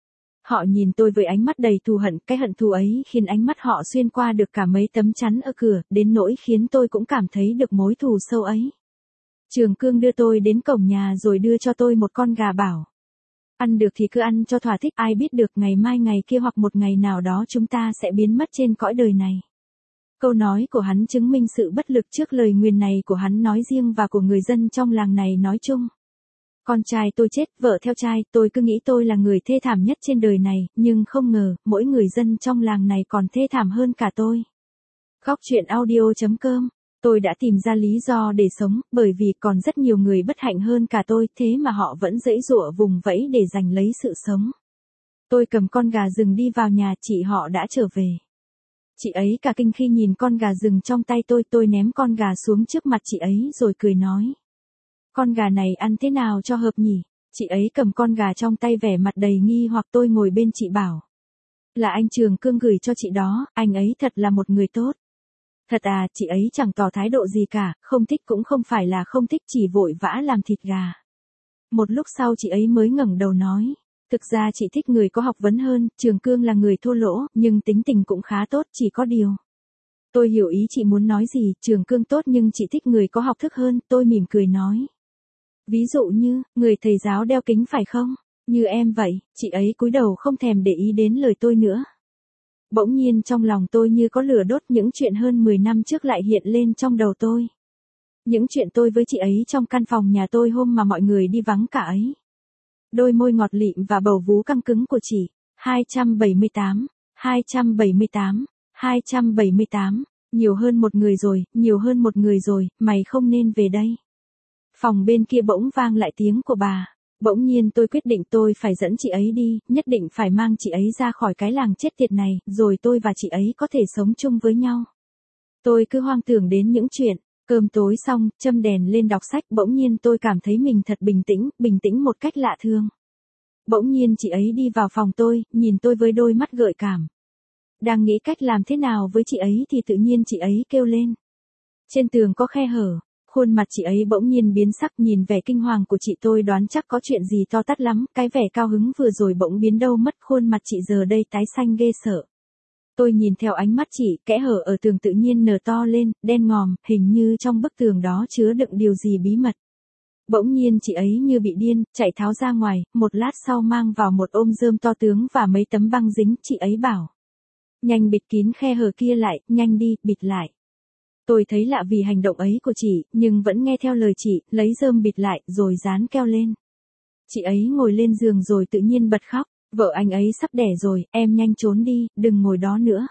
Họ nhìn tôi với ánh mắt đầy thù hận, cái hận thù ấy khiến ánh mắt họ xuyên qua được cả mấy tấm chắn ở cửa, đến nỗi khiến tôi cũng cảm thấy được mối thù sâu ấy. Trường Cương đưa tôi đến cổng nhà rồi đưa cho tôi một con gà bảo. Ăn được thì cứ ăn cho thỏa thích, ai biết được ngày mai ngày kia hoặc một ngày nào đó chúng ta sẽ biến mất trên cõi đời này. Câu nói của hắn chứng minh sự bất lực trước lời nguyền này của hắn nói riêng và của người dân trong làng này nói chung. Con trai tôi chết, vợ theo trai, tôi cứ nghĩ tôi là người thê thảm nhất trên đời này, nhưng không ngờ, mỗi người dân trong làng này còn thê thảm hơn cả tôi. Góc truyện audio chấm com. Tôi đã tìm ra lý do để sống, bởi vì còn rất nhiều người bất hạnh hơn cả tôi, thế mà họ vẫn giãy giụa vùng vẫy để giành lấy sự sống. Tôi cầm con gà rừng đi vào nhà, chị họ đã trở về. Chị ấy cả kinh khi nhìn con gà rừng trong tay tôi, tôi ném con gà xuống trước mặt chị ấy rồi cười nói. Con gà này ăn thế nào cho hợp nhỉ? Chị ấy cầm con gà trong tay vẻ mặt đầy nghi hoặc, tôi ngồi bên chị bảo. Là anh Trường Cương gửi cho chị đó, anh ấy thật là một người tốt. Thật à, chị ấy chẳng tỏ thái độ gì cả, không thích cũng không phải là không thích, chỉ vội vã làm thịt gà. Một lúc sau chị ấy mới ngẩng đầu nói. Thực ra chị thích người có học vấn hơn, Trường Cương là người thô lỗ, nhưng tính tình cũng khá tốt, chỉ có điều. Tôi hiểu ý chị muốn nói gì, Trường Cương tốt nhưng chị thích người có học thức hơn, tôi mỉm cười nói. Ví dụ như, người thầy giáo đeo kính phải không? Như em vậy, chị ấy cúi đầu không thèm để ý đến lời tôi nữa. Bỗng nhiên trong lòng tôi như có lửa đốt, những chuyện hơn mười năm trước lại hiện lên trong đầu tôi. Những chuyện tôi với chị ấy trong căn phòng nhà tôi hôm mà mọi người đi vắng cả ấy. Đôi môi ngọt lịm và bầu vú căng cứng của chị. hai trăm bảy mươi tám, hai trăm bảy mươi tám, hai trăm bảy mươi tám, nhiều hơn một người rồi, nhiều hơn một người rồi, mày không nên về đây. Phòng bên kia bỗng vang lại tiếng của bà. Bỗng nhiên tôi quyết định tôi phải dẫn chị ấy đi, nhất định phải mang chị ấy ra khỏi cái làng chết tiệt này, rồi tôi và chị ấy có thể sống chung với nhau. Tôi cứ hoang tưởng đến những chuyện. Cơm tối xong, châm đèn lên đọc sách, bỗng nhiên tôi cảm thấy mình thật bình tĩnh, bình tĩnh một cách lạ thường. Bỗng nhiên chị ấy đi vào phòng tôi, nhìn tôi với đôi mắt gợi cảm. Đang nghĩ cách làm thế nào với chị ấy thì tự nhiên chị ấy kêu lên. Trên tường có khe hở, khuôn mặt chị ấy bỗng nhiên biến sắc, nhìn vẻ kinh hoàng của chị tôi đoán chắc có chuyện gì to tát lắm, cái vẻ cao hứng vừa rồi bỗng biến đâu mất, khuôn mặt chị giờ đây tái xanh ghê sợ. Tôi nhìn theo ánh mắt chị, kẽ hở ở tường tự nhiên nở to lên, đen ngòm, hình như trong bức tường đó chứa đựng điều gì bí mật. Bỗng nhiên chị ấy như bị điên, chạy tháo ra ngoài, một lát sau mang vào một ôm rơm to tướng và mấy tấm băng dính, chị ấy bảo. Nhanh bịt kín khe hở kia lại, nhanh đi, bịt lại. Tôi thấy lạ vì hành động ấy của chị, nhưng vẫn nghe theo lời chị, lấy rơm bịt lại, rồi dán keo lên. Chị ấy ngồi lên giường rồi tự nhiên bật khóc. Vợ anh ấy sắp đẻ rồi, em nhanh trốn đi, đừng ngồi đó nữa.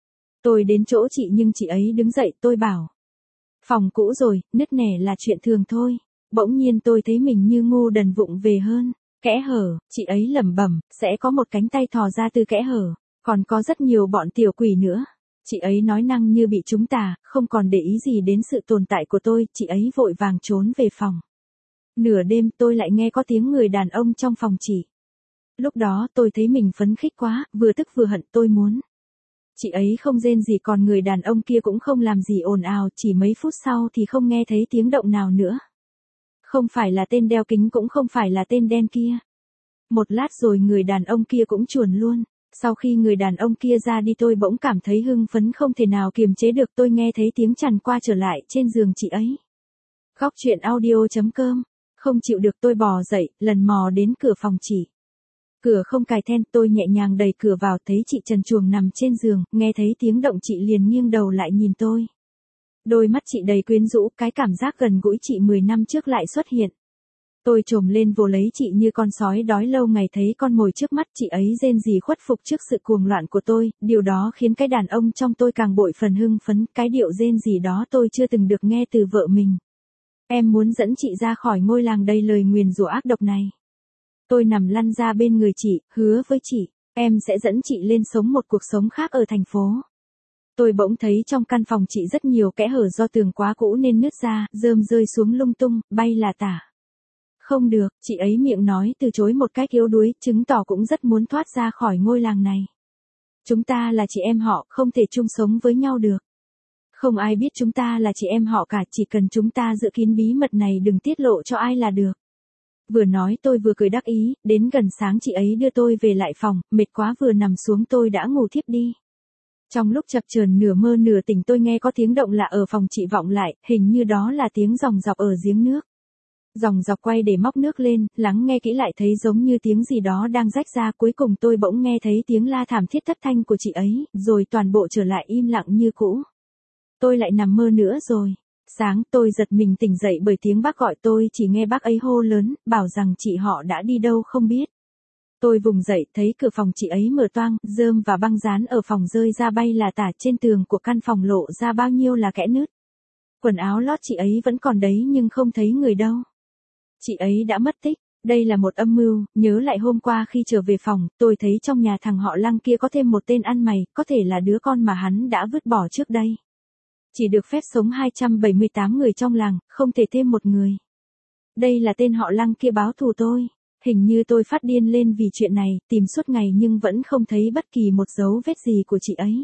Tôi đến chỗ chị nhưng chị ấy đứng dậy, tôi bảo. Phòng cũ rồi, nứt nẻ là chuyện thường thôi. Bỗng nhiên tôi thấy mình như ngu đần vụng về hơn. Kẽ hở, chị ấy lẩm bẩm, sẽ có một cánh tay thò ra từ kẽ hở. Còn có rất nhiều bọn tiểu quỷ nữa. Chị ấy nói năng như bị trúng tà, không còn để ý gì đến sự tồn tại của tôi, chị ấy vội vàng trốn về phòng. Nửa đêm tôi lại nghe có tiếng người đàn ông trong phòng chị. Lúc đó tôi thấy mình phấn khích quá, vừa tức vừa hận, tôi muốn. Chị ấy không rên gì, còn người đàn ông kia cũng không làm gì ồn ào, chỉ mấy phút sau thì không nghe thấy tiếng động nào nữa. Không phải là tên đeo kính, cũng không phải là tên đen kia. Một lát rồi người đàn ông kia cũng chuồn luôn. Sau khi người đàn ông kia ra đi tôi bỗng cảm thấy hưng phấn không thể nào kiềm chế được, tôi nghe thấy tiếng trằn qua trở lại trên giường chị ấy. Góc truyện audio chấm com. Không chịu được tôi bò dậy, lần mò đến cửa phòng chị. Cửa không cài then, tôi nhẹ nhàng đẩy cửa vào, thấy chị trần truồng nằm trên giường, nghe thấy tiếng động chị liền nghiêng đầu lại nhìn tôi. Đôi mắt chị đầy quyến rũ, cái cảm giác gần gũi chị mười năm trước lại xuất hiện. Tôi chồm lên vồ lấy chị như con sói đói lâu ngày thấy con mồi trước mắt, chị ấy rên rỉ khuất phục trước sự cuồng loạn của tôi, điều đó khiến cái đàn ông trong tôi càng bội phần hưng phấn, cái điệu rên rỉ đó tôi chưa từng được nghe từ vợ mình. Em muốn dẫn chị ra khỏi ngôi làng đầy lời nguyền rủa ác độc này. Tôi nằm lăn ra bên người chị, hứa với chị, em sẽ dẫn chị lên sống một cuộc sống khác ở thành phố. Tôi bỗng thấy trong căn phòng chị rất nhiều kẽ hở do tường quá cũ nên nứt ra, rơm rơi xuống lung tung, bay là tả. Không được, chị ấy miệng nói từ chối một cách yếu đuối, chứng tỏ cũng rất muốn thoát ra khỏi ngôi làng này. Chúng ta là chị em họ, không thể chung sống với nhau được. Không ai biết chúng ta là chị em họ cả, chỉ cần chúng ta giữ kín bí mật này, đừng tiết lộ cho ai là được. Vừa nói tôi vừa cười đắc ý, đến gần sáng chị ấy đưa tôi về lại phòng, mệt quá vừa nằm xuống tôi đã ngủ thiếp đi. Trong lúc chập chờn nửa mơ nửa tỉnh tôi nghe có tiếng động lạ ở phòng chị vọng lại, hình như đó là tiếng dòng dọc ở giếng nước. Dòng dọc quay để móc nước lên, lắng nghe kỹ lại thấy giống như tiếng gì đó đang rách ra, cuối cùng tôi bỗng nghe thấy tiếng la thảm thiết thất thanh của chị ấy, rồi toàn bộ trở lại im lặng như cũ. Tôi lại nằm mơ nữa rồi. Sáng tôi giật mình tỉnh dậy bởi tiếng bác gọi tôi, chỉ nghe bác ấy hô lớn, bảo rằng chị họ đã đi đâu không biết. Tôi vùng dậy, thấy cửa phòng chị ấy mở toang, rơm và băng dán ở phòng rơi ra bay là tả, trên tường của căn phòng lộ ra bao nhiêu là kẽ nứt. Quần áo lót chị ấy vẫn còn đấy nhưng không thấy người đâu. Chị ấy đã mất tích. Đây là một âm mưu, nhớ lại hôm qua khi trở về phòng, tôi thấy trong nhà thằng họ Lăng kia có thêm một tên ăn mày, có thể là đứa con mà hắn đã vứt bỏ trước đây. Chỉ được phép sống hai trăm bảy mươi tám người trong làng, không thể thêm một người. Đây là tên họ Lăng kia báo thù tôi. Hình như tôi phát điên lên vì chuyện này, tìm suốt ngày nhưng vẫn không thấy bất kỳ một dấu vết gì của chị ấy.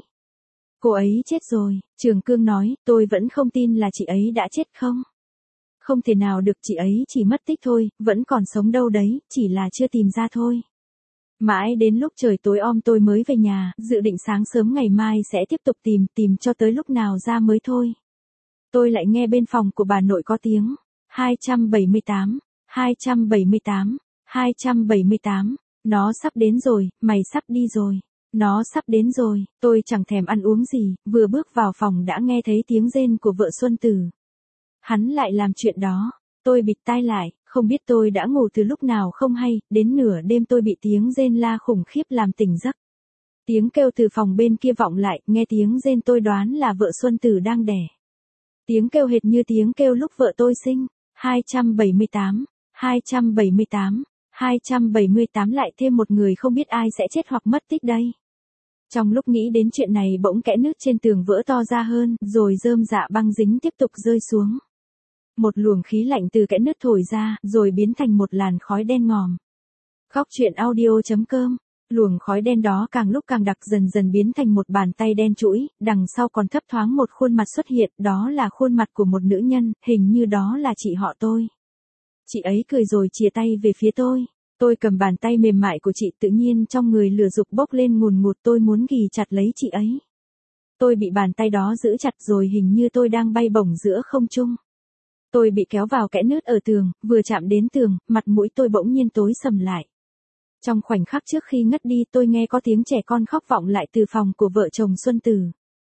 Cô ấy chết rồi, Trường Cương nói, tôi vẫn không tin là chị ấy đã chết không? Không thể nào được, chị ấy chỉ mất tích thôi, vẫn còn sống đâu đấy, chỉ là chưa tìm ra thôi. Mãi đến lúc trời tối om tôi mới về nhà, dự định sáng sớm ngày mai sẽ tiếp tục tìm, tìm cho tới lúc nào ra mới thôi. Tôi lại nghe bên phòng của bà nội có tiếng. hai trăm bảy mươi tám, hai trăm bảy mươi tám, hai trăm bảy mươi tám. Nó sắp đến rồi, mày sắp đi rồi. Nó sắp đến rồi, tôi chẳng thèm ăn uống gì, vừa bước vào phòng đã nghe thấy tiếng rên của vợ Xuân Tử. Hắn lại làm chuyện đó. Tôi bịt tai lại, không biết tôi đã ngủ từ lúc nào không hay, đến nửa đêm tôi bị tiếng rên la khủng khiếp làm tỉnh giấc. Tiếng kêu từ phòng bên kia vọng lại, nghe tiếng rên tôi đoán là vợ Xuân Tử đang đẻ. Tiếng kêu hệt như tiếng kêu lúc vợ tôi sinh. hai trăm bảy mươi tám, hai trăm bảy mươi tám, hai trăm bảy mươi tám lại thêm một người không biết ai sẽ chết hoặc mất tích đây. Trong lúc nghĩ đến chuyện này bỗng kẽ nứt trên tường vỡ to ra hơn, rồi rơm rạ băng dính tiếp tục rơi xuống. Một luồng khí lạnh từ kẽ nứt thổi ra, rồi biến thành một làn khói đen ngòm. Góc truyện audio chấm com. Luồng khói đen đó càng lúc càng đặc, dần dần biến thành một bàn tay đen trũi, đằng sau còn thấp thoáng một khuôn mặt xuất hiện, đó là khuôn mặt của một nữ nhân, hình như đó là chị họ tôi. Chị ấy cười rồi chìa tay về phía tôi. Tôi cầm bàn tay mềm mại của chị, tự nhiên trong người lửa dục bốc lên ngùn ngụt, tôi muốn ghì chặt lấy chị ấy. Tôi bị bàn tay đó giữ chặt rồi, hình như tôi đang bay bổng giữa không trung. Tôi bị kéo vào kẽ nứt ở tường, vừa chạm đến tường, mặt mũi tôi bỗng nhiên tối sầm lại. Trong khoảnh khắc trước khi ngất đi, tôi nghe có tiếng trẻ con khóc vọng lại từ phòng của vợ chồng Xuân Tử.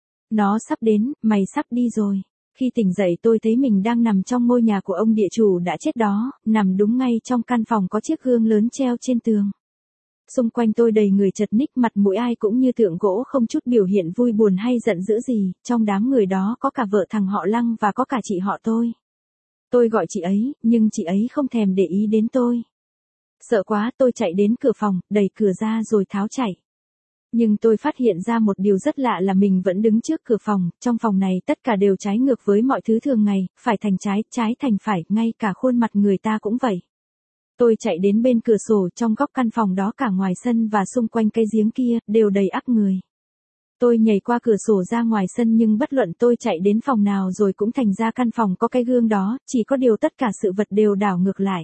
Nó sắp đến, mày sắp đi rồi. Khi tỉnh dậy tôi thấy mình đang nằm trong ngôi nhà của ông địa chủ đã chết đó, nằm đúng ngay trong căn phòng có chiếc gương lớn treo trên tường. Xung quanh tôi đầy người chật ních, mặt mũi ai cũng như tượng gỗ, không chút biểu hiện vui buồn hay giận dữ gì, trong đám người đó có cả vợ thằng họ Lăng và có cả chị họ tôi. Tôi gọi chị ấy, nhưng chị ấy không thèm để ý đến tôi. Sợ quá, tôi chạy đến cửa phòng, đẩy cửa ra rồi tháo chạy. Nhưng tôi phát hiện ra một điều rất lạ là mình vẫn đứng trước cửa phòng, trong phòng này tất cả đều trái ngược với mọi thứ thường ngày, phải thành trái, trái thành phải, ngay cả khuôn mặt người ta cũng vậy. Tôi chạy đến bên cửa sổ, trong góc căn phòng đó, cả ngoài sân và xung quanh cây giếng kia, đều đầy ắp người. Tôi nhảy qua cửa sổ ra ngoài sân, nhưng bất luận tôi chạy đến phòng nào rồi cũng thành ra căn phòng có cái gương đó, chỉ có điều tất cả sự vật đều đảo ngược lại.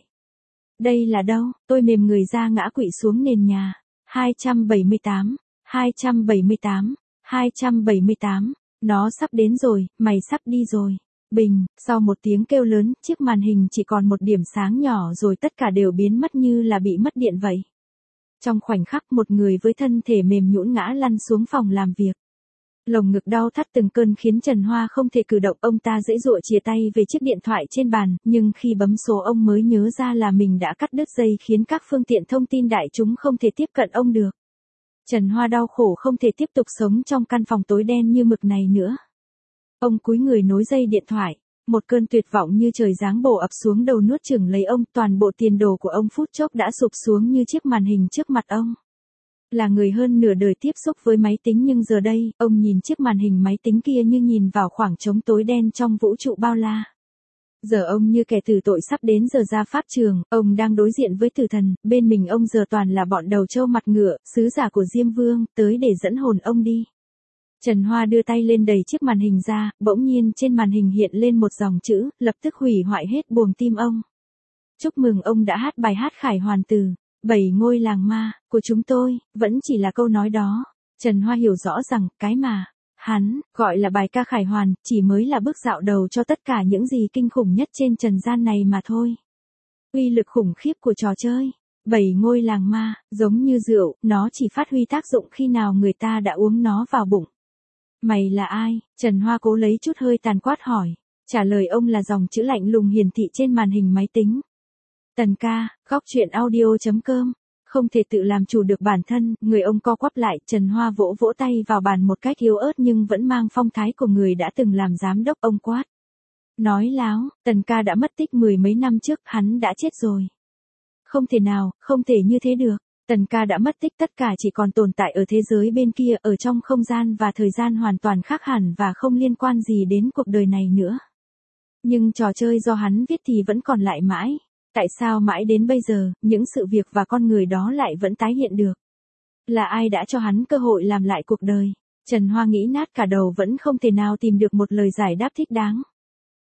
Đây là đâu? Tôi mềm người ra ngã quỵ xuống nền nhà. hai trăm bảy mươi tám, hai trăm bảy mươi tám, hai trăm bảy mươi tám. Nó sắp đến rồi, mày sắp đi rồi. Bình, sau một tiếng kêu lớn, chiếc màn hình chỉ còn một điểm sáng nhỏ rồi tất cả đều biến mất như là bị mất điện vậy. Trong khoảnh khắc, một người với thân thể mềm nhũn ngã lăn xuống phòng làm việc. Lồng ngực đau thắt từng cơn khiến Trần Hoa không thể cử động, ông ta giãy giụa chìa tay về chiếc điện thoại trên bàn, nhưng khi bấm số ông mới nhớ ra là mình đã cắt đứt dây, khiến các phương tiện thông tin đại chúng không thể tiếp cận ông được. Trần Hoa đau khổ không thể tiếp tục sống trong căn phòng tối đen như mực này nữa. Ông cúi người nối dây điện thoại, một cơn tuyệt vọng như trời giáng bổ ập xuống đầu, nuốt chửng lấy ông, toàn bộ tiền đồ của ông phút chốc đã sụp xuống như chiếc màn hình trước mặt ông. Là người hơn nửa đời tiếp xúc với máy tính, nhưng giờ đây, ông nhìn chiếc màn hình máy tính kia như nhìn vào khoảng trống tối đen trong vũ trụ bao la. Giờ ông như kẻ tử tội sắp đến giờ ra pháp trường, ông đang đối diện với tử thần, bên mình ông giờ toàn là bọn đầu trâu mặt ngựa, sứ giả của Diêm Vương, tới để dẫn hồn ông đi. Trần Hoa đưa tay lên đẩy chiếc màn hình ra, bỗng nhiên trên màn hình hiện lên một dòng chữ, lập tức hủy hoại hết buồng tim ông. Chúc mừng ông đã hát bài hát Khải Hoàn từ Bảy ngôi làng ma của chúng tôi, vẫn chỉ là câu nói đó. Trần Hoa hiểu rõ rằng, cái mà hắn gọi là bài ca Khải Hoàn, chỉ mới là bước dạo đầu cho tất cả những gì kinh khủng nhất trên trần gian này mà thôi. Uy lực khủng khiếp của trò chơi Bảy ngôi làng ma, giống như rượu, nó chỉ phát huy tác dụng khi nào người ta đã uống nó vào bụng. Mày là ai? Trần Hoa cố lấy chút hơi tàn quát hỏi. Trả lời ông là dòng chữ lạnh lùng hiển thị trên màn hình máy tính. Tần ca, góc truyện audio chấm com. Không thể tự làm chủ được bản thân, người ông co quắp lại, Trần Hoa vỗ vỗ tay vào bàn một cách yếu ớt nhưng vẫn mang phong thái của người đã từng làm giám đốc, ông quát. Nói láo, Tần ca đã mất tích mười mấy năm trước, hắn đã chết rồi. Không thể nào, không thể như thế được. Tần ca đã mất tích, tất cả chỉ còn tồn tại ở thế giới bên kia, ở trong không gian và thời gian hoàn toàn khác hẳn và không liên quan gì đến cuộc đời này nữa. Nhưng trò chơi do hắn viết thì vẫn còn lại mãi. Tại sao mãi đến bây giờ, những sự việc và con người đó lại vẫn tái hiện được? Là ai đã cho hắn cơ hội làm lại cuộc đời? Trần Hoa nghĩ nát cả đầu vẫn không thể nào tìm được một lời giải đáp thích đáng.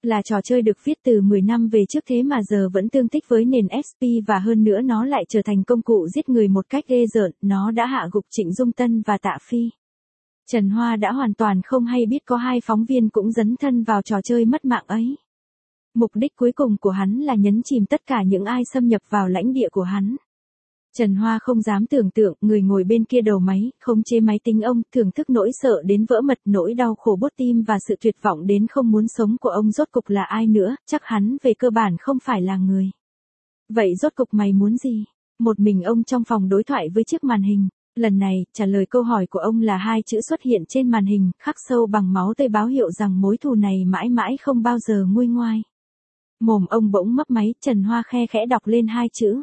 Là trò chơi được viết từ mười năm về trước thế mà giờ vẫn tương thích với nền ép pê và hơn nữa nó lại trở thành công cụ giết người một cách ghê rợn, nó đã hạ gục Trịnh Dung Tân và Tạ Phi. Trần Hoa đã hoàn toàn không hay biết có hai phóng viên cũng dấn thân vào trò chơi mất mạng ấy. Mục đích cuối cùng của hắn là nhấn chìm tất cả những ai xâm nhập vào lãnh địa của hắn. Trần Hoa không dám tưởng tượng người ngồi bên kia đầu máy, khống chế máy tính ông, thưởng thức nỗi sợ đến vỡ mật, nỗi đau khổ buốt tim và sự tuyệt vọng đến không muốn sống của ông rốt cục là ai nữa, chắc hắn về cơ bản không phải là người. Vậy rốt cục mày muốn gì? Một mình ông trong phòng đối thoại với chiếc màn hình. Lần này, trả lời câu hỏi của ông là hai chữ xuất hiện trên màn hình, khắc sâu bằng máu tươi báo hiệu rằng mối thù này mãi mãi không bao giờ nguôi ngoai. Mồm ông bỗng mấp máy, Trần Hoa khe khẽ đọc lên hai chữ.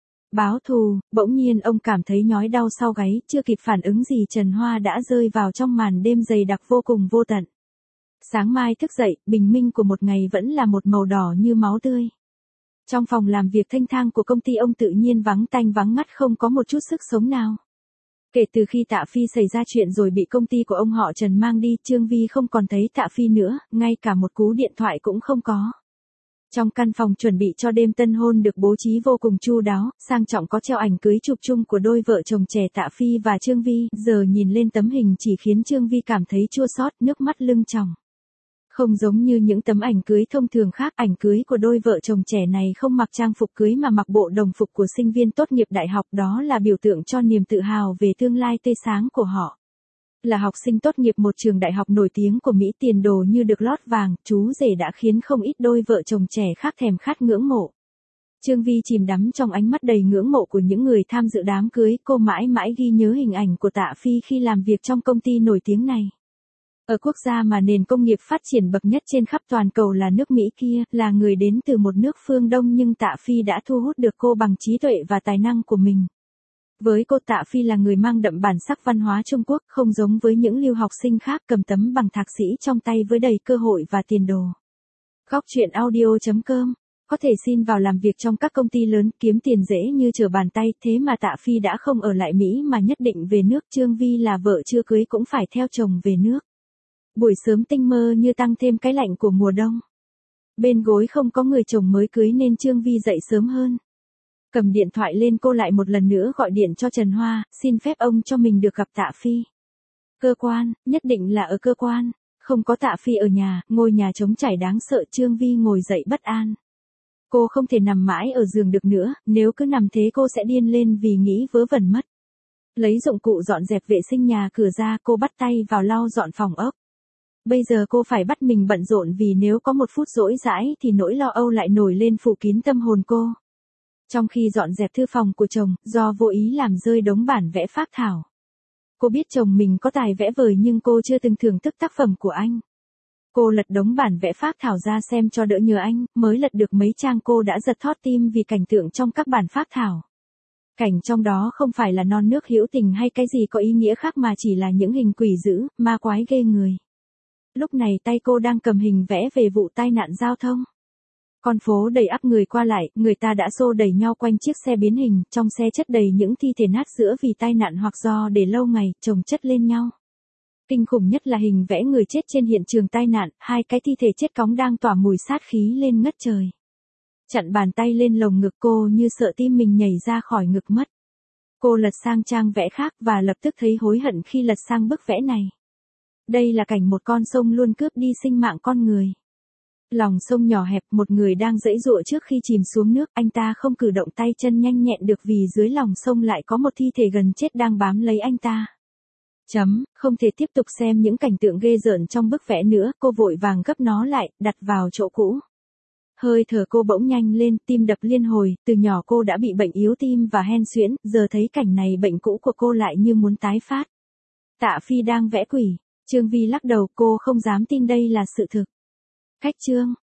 Báo thù, bỗng nhiên ông cảm thấy nhói đau sau gáy, chưa kịp phản ứng gì Trần Hoa đã rơi vào trong màn đêm dày đặc vô cùng vô tận. Sáng mai thức dậy, bình minh của một ngày vẫn là một màu đỏ như máu tươi. Trong phòng làm việc thanh thang của công ty ông tự nhiên vắng tanh vắng ngắt không có một chút sức sống nào. Kể từ khi Tạ Phi xảy ra chuyện rồi bị công ty của ông họ Trần mang đi, Trương Vi không còn thấy Tạ Phi nữa, ngay cả một cú điện thoại cũng không có. Trong căn phòng chuẩn bị cho đêm tân hôn được bố trí vô cùng chu đáo, sang trọng có treo ảnh cưới chụp chung của đôi vợ chồng trẻ Tạ Phi và Trương Vi, giờ nhìn lên tấm hình chỉ khiến Trương Vi cảm thấy chua xót, nước mắt lưng tròng. Không giống như những tấm ảnh cưới thông thường khác, ảnh cưới của đôi vợ chồng trẻ này không mặc trang phục cưới mà mặc bộ đồng phục của sinh viên tốt nghiệp đại học, đó là biểu tượng cho niềm tự hào về tương lai tươi sáng của họ. Là học sinh tốt nghiệp một trường đại học nổi tiếng của Mỹ, tiền đồ như được lót vàng, chú rể đã khiến không ít đôi vợ chồng trẻ khác thèm khát ngưỡng mộ. Trương Vi chìm đắm trong ánh mắt đầy ngưỡng mộ của những người tham dự đám cưới, cô mãi mãi ghi nhớ hình ảnh của Tạ Phi khi làm việc trong công ty nổi tiếng này. Ở quốc gia mà nền công nghiệp phát triển bậc nhất trên khắp toàn cầu là nước Mỹ kia, là người đến từ một nước phương Đông nhưng Tạ Phi đã thu hút được cô bằng trí tuệ và tài năng của mình. Với cô, Tạ Phi là người mang đậm bản sắc văn hóa Trung Quốc, không giống với những lưu học sinh khác cầm tấm bằng thạc sĩ trong tay với đầy cơ hội và tiền đồ. Góc truyện audio chấm com có thể xin vào làm việc trong các công ty lớn, kiếm tiền dễ như trở bàn tay, thế mà Tạ Phi đã không ở lại Mỹ mà nhất định về nước. Trương Vi là vợ chưa cưới cũng phải theo chồng về nước. Buổi sớm tinh mơ như tăng thêm cái lạnh của mùa đông. Bên gối không có người chồng mới cưới nên Trương Vi dậy sớm hơn. Cầm điện thoại lên, cô lại một lần nữa gọi điện cho Trần Hoa, xin phép ông cho mình được gặp Tạ Phi. Cơ quan, nhất định là ở cơ quan, không có Tạ Phi ở nhà, ngôi nhà trống trải đáng sợ. Trương Vi ngồi dậy bất an. Cô không thể nằm mãi ở giường được nữa, nếu cứ nằm thế cô sẽ điên lên vì nghĩ vớ vẩn mất. Lấy dụng cụ dọn dẹp vệ sinh nhà cửa ra, cô bắt tay vào lau dọn phòng ốc. Bây giờ cô phải bắt mình bận rộn vì nếu có một phút rỗi rãi thì nỗi lo âu lại nổi lên phủ kín tâm hồn cô. Trong khi dọn dẹp thư phòng của chồng, do vô ý làm rơi đống bản vẽ phác thảo. Cô biết chồng mình có tài vẽ vời nhưng cô chưa từng thưởng thức tác phẩm của anh. Cô lật đống bản vẽ phác thảo ra xem cho đỡ nhớ anh, mới lật được mấy trang cô đã giật thót tim vì cảnh tượng trong các bản phác thảo. Cảnh trong đó không phải là non nước hữu tình hay cái gì có ý nghĩa khác mà chỉ là những hình quỷ dữ, ma quái ghê người. Lúc này tay cô đang cầm hình vẽ về vụ tai nạn giao thông. Con phố đầy ắp người qua lại, người ta đã xô đẩy nhau quanh chiếc xe biến hình, trong xe chất đầy những thi thể nát giữa vì tai nạn hoặc do để lâu ngày, chồng chất lên nhau. Kinh khủng nhất là hình vẽ người chết trên hiện trường tai nạn, hai cái thi thể chết cóng đang tỏa mùi sát khí lên ngất trời. Chặn bàn tay lên lồng ngực cô như sợ tim mình nhảy ra khỏi ngực mất. Cô lật sang trang vẽ khác và lập tức thấy hối hận khi lật sang bức vẽ này. Đây là cảnh một con sông luôn cướp đi sinh mạng con người. Lòng sông nhỏ hẹp, một người đang giãy giụa trước khi chìm xuống nước, anh ta không cử động tay chân nhanh nhẹn được vì dưới lòng sông lại có một thi thể gần chết đang bám lấy anh ta. Chấm, không thể tiếp tục xem những cảnh tượng ghê rợn trong bức vẽ nữa, cô vội vàng gấp nó lại, đặt vào chỗ cũ. Hơi thở cô bỗng nhanh lên, tim đập liên hồi, từ nhỏ cô đã bị bệnh yếu tim và hen suyễn, giờ thấy cảnh này bệnh cũ của cô lại như muốn tái phát. Tạ Phi đang vẽ quỷ, Trương Vi lắc đầu, cô không dám tin đây là sự thực. Khách trương,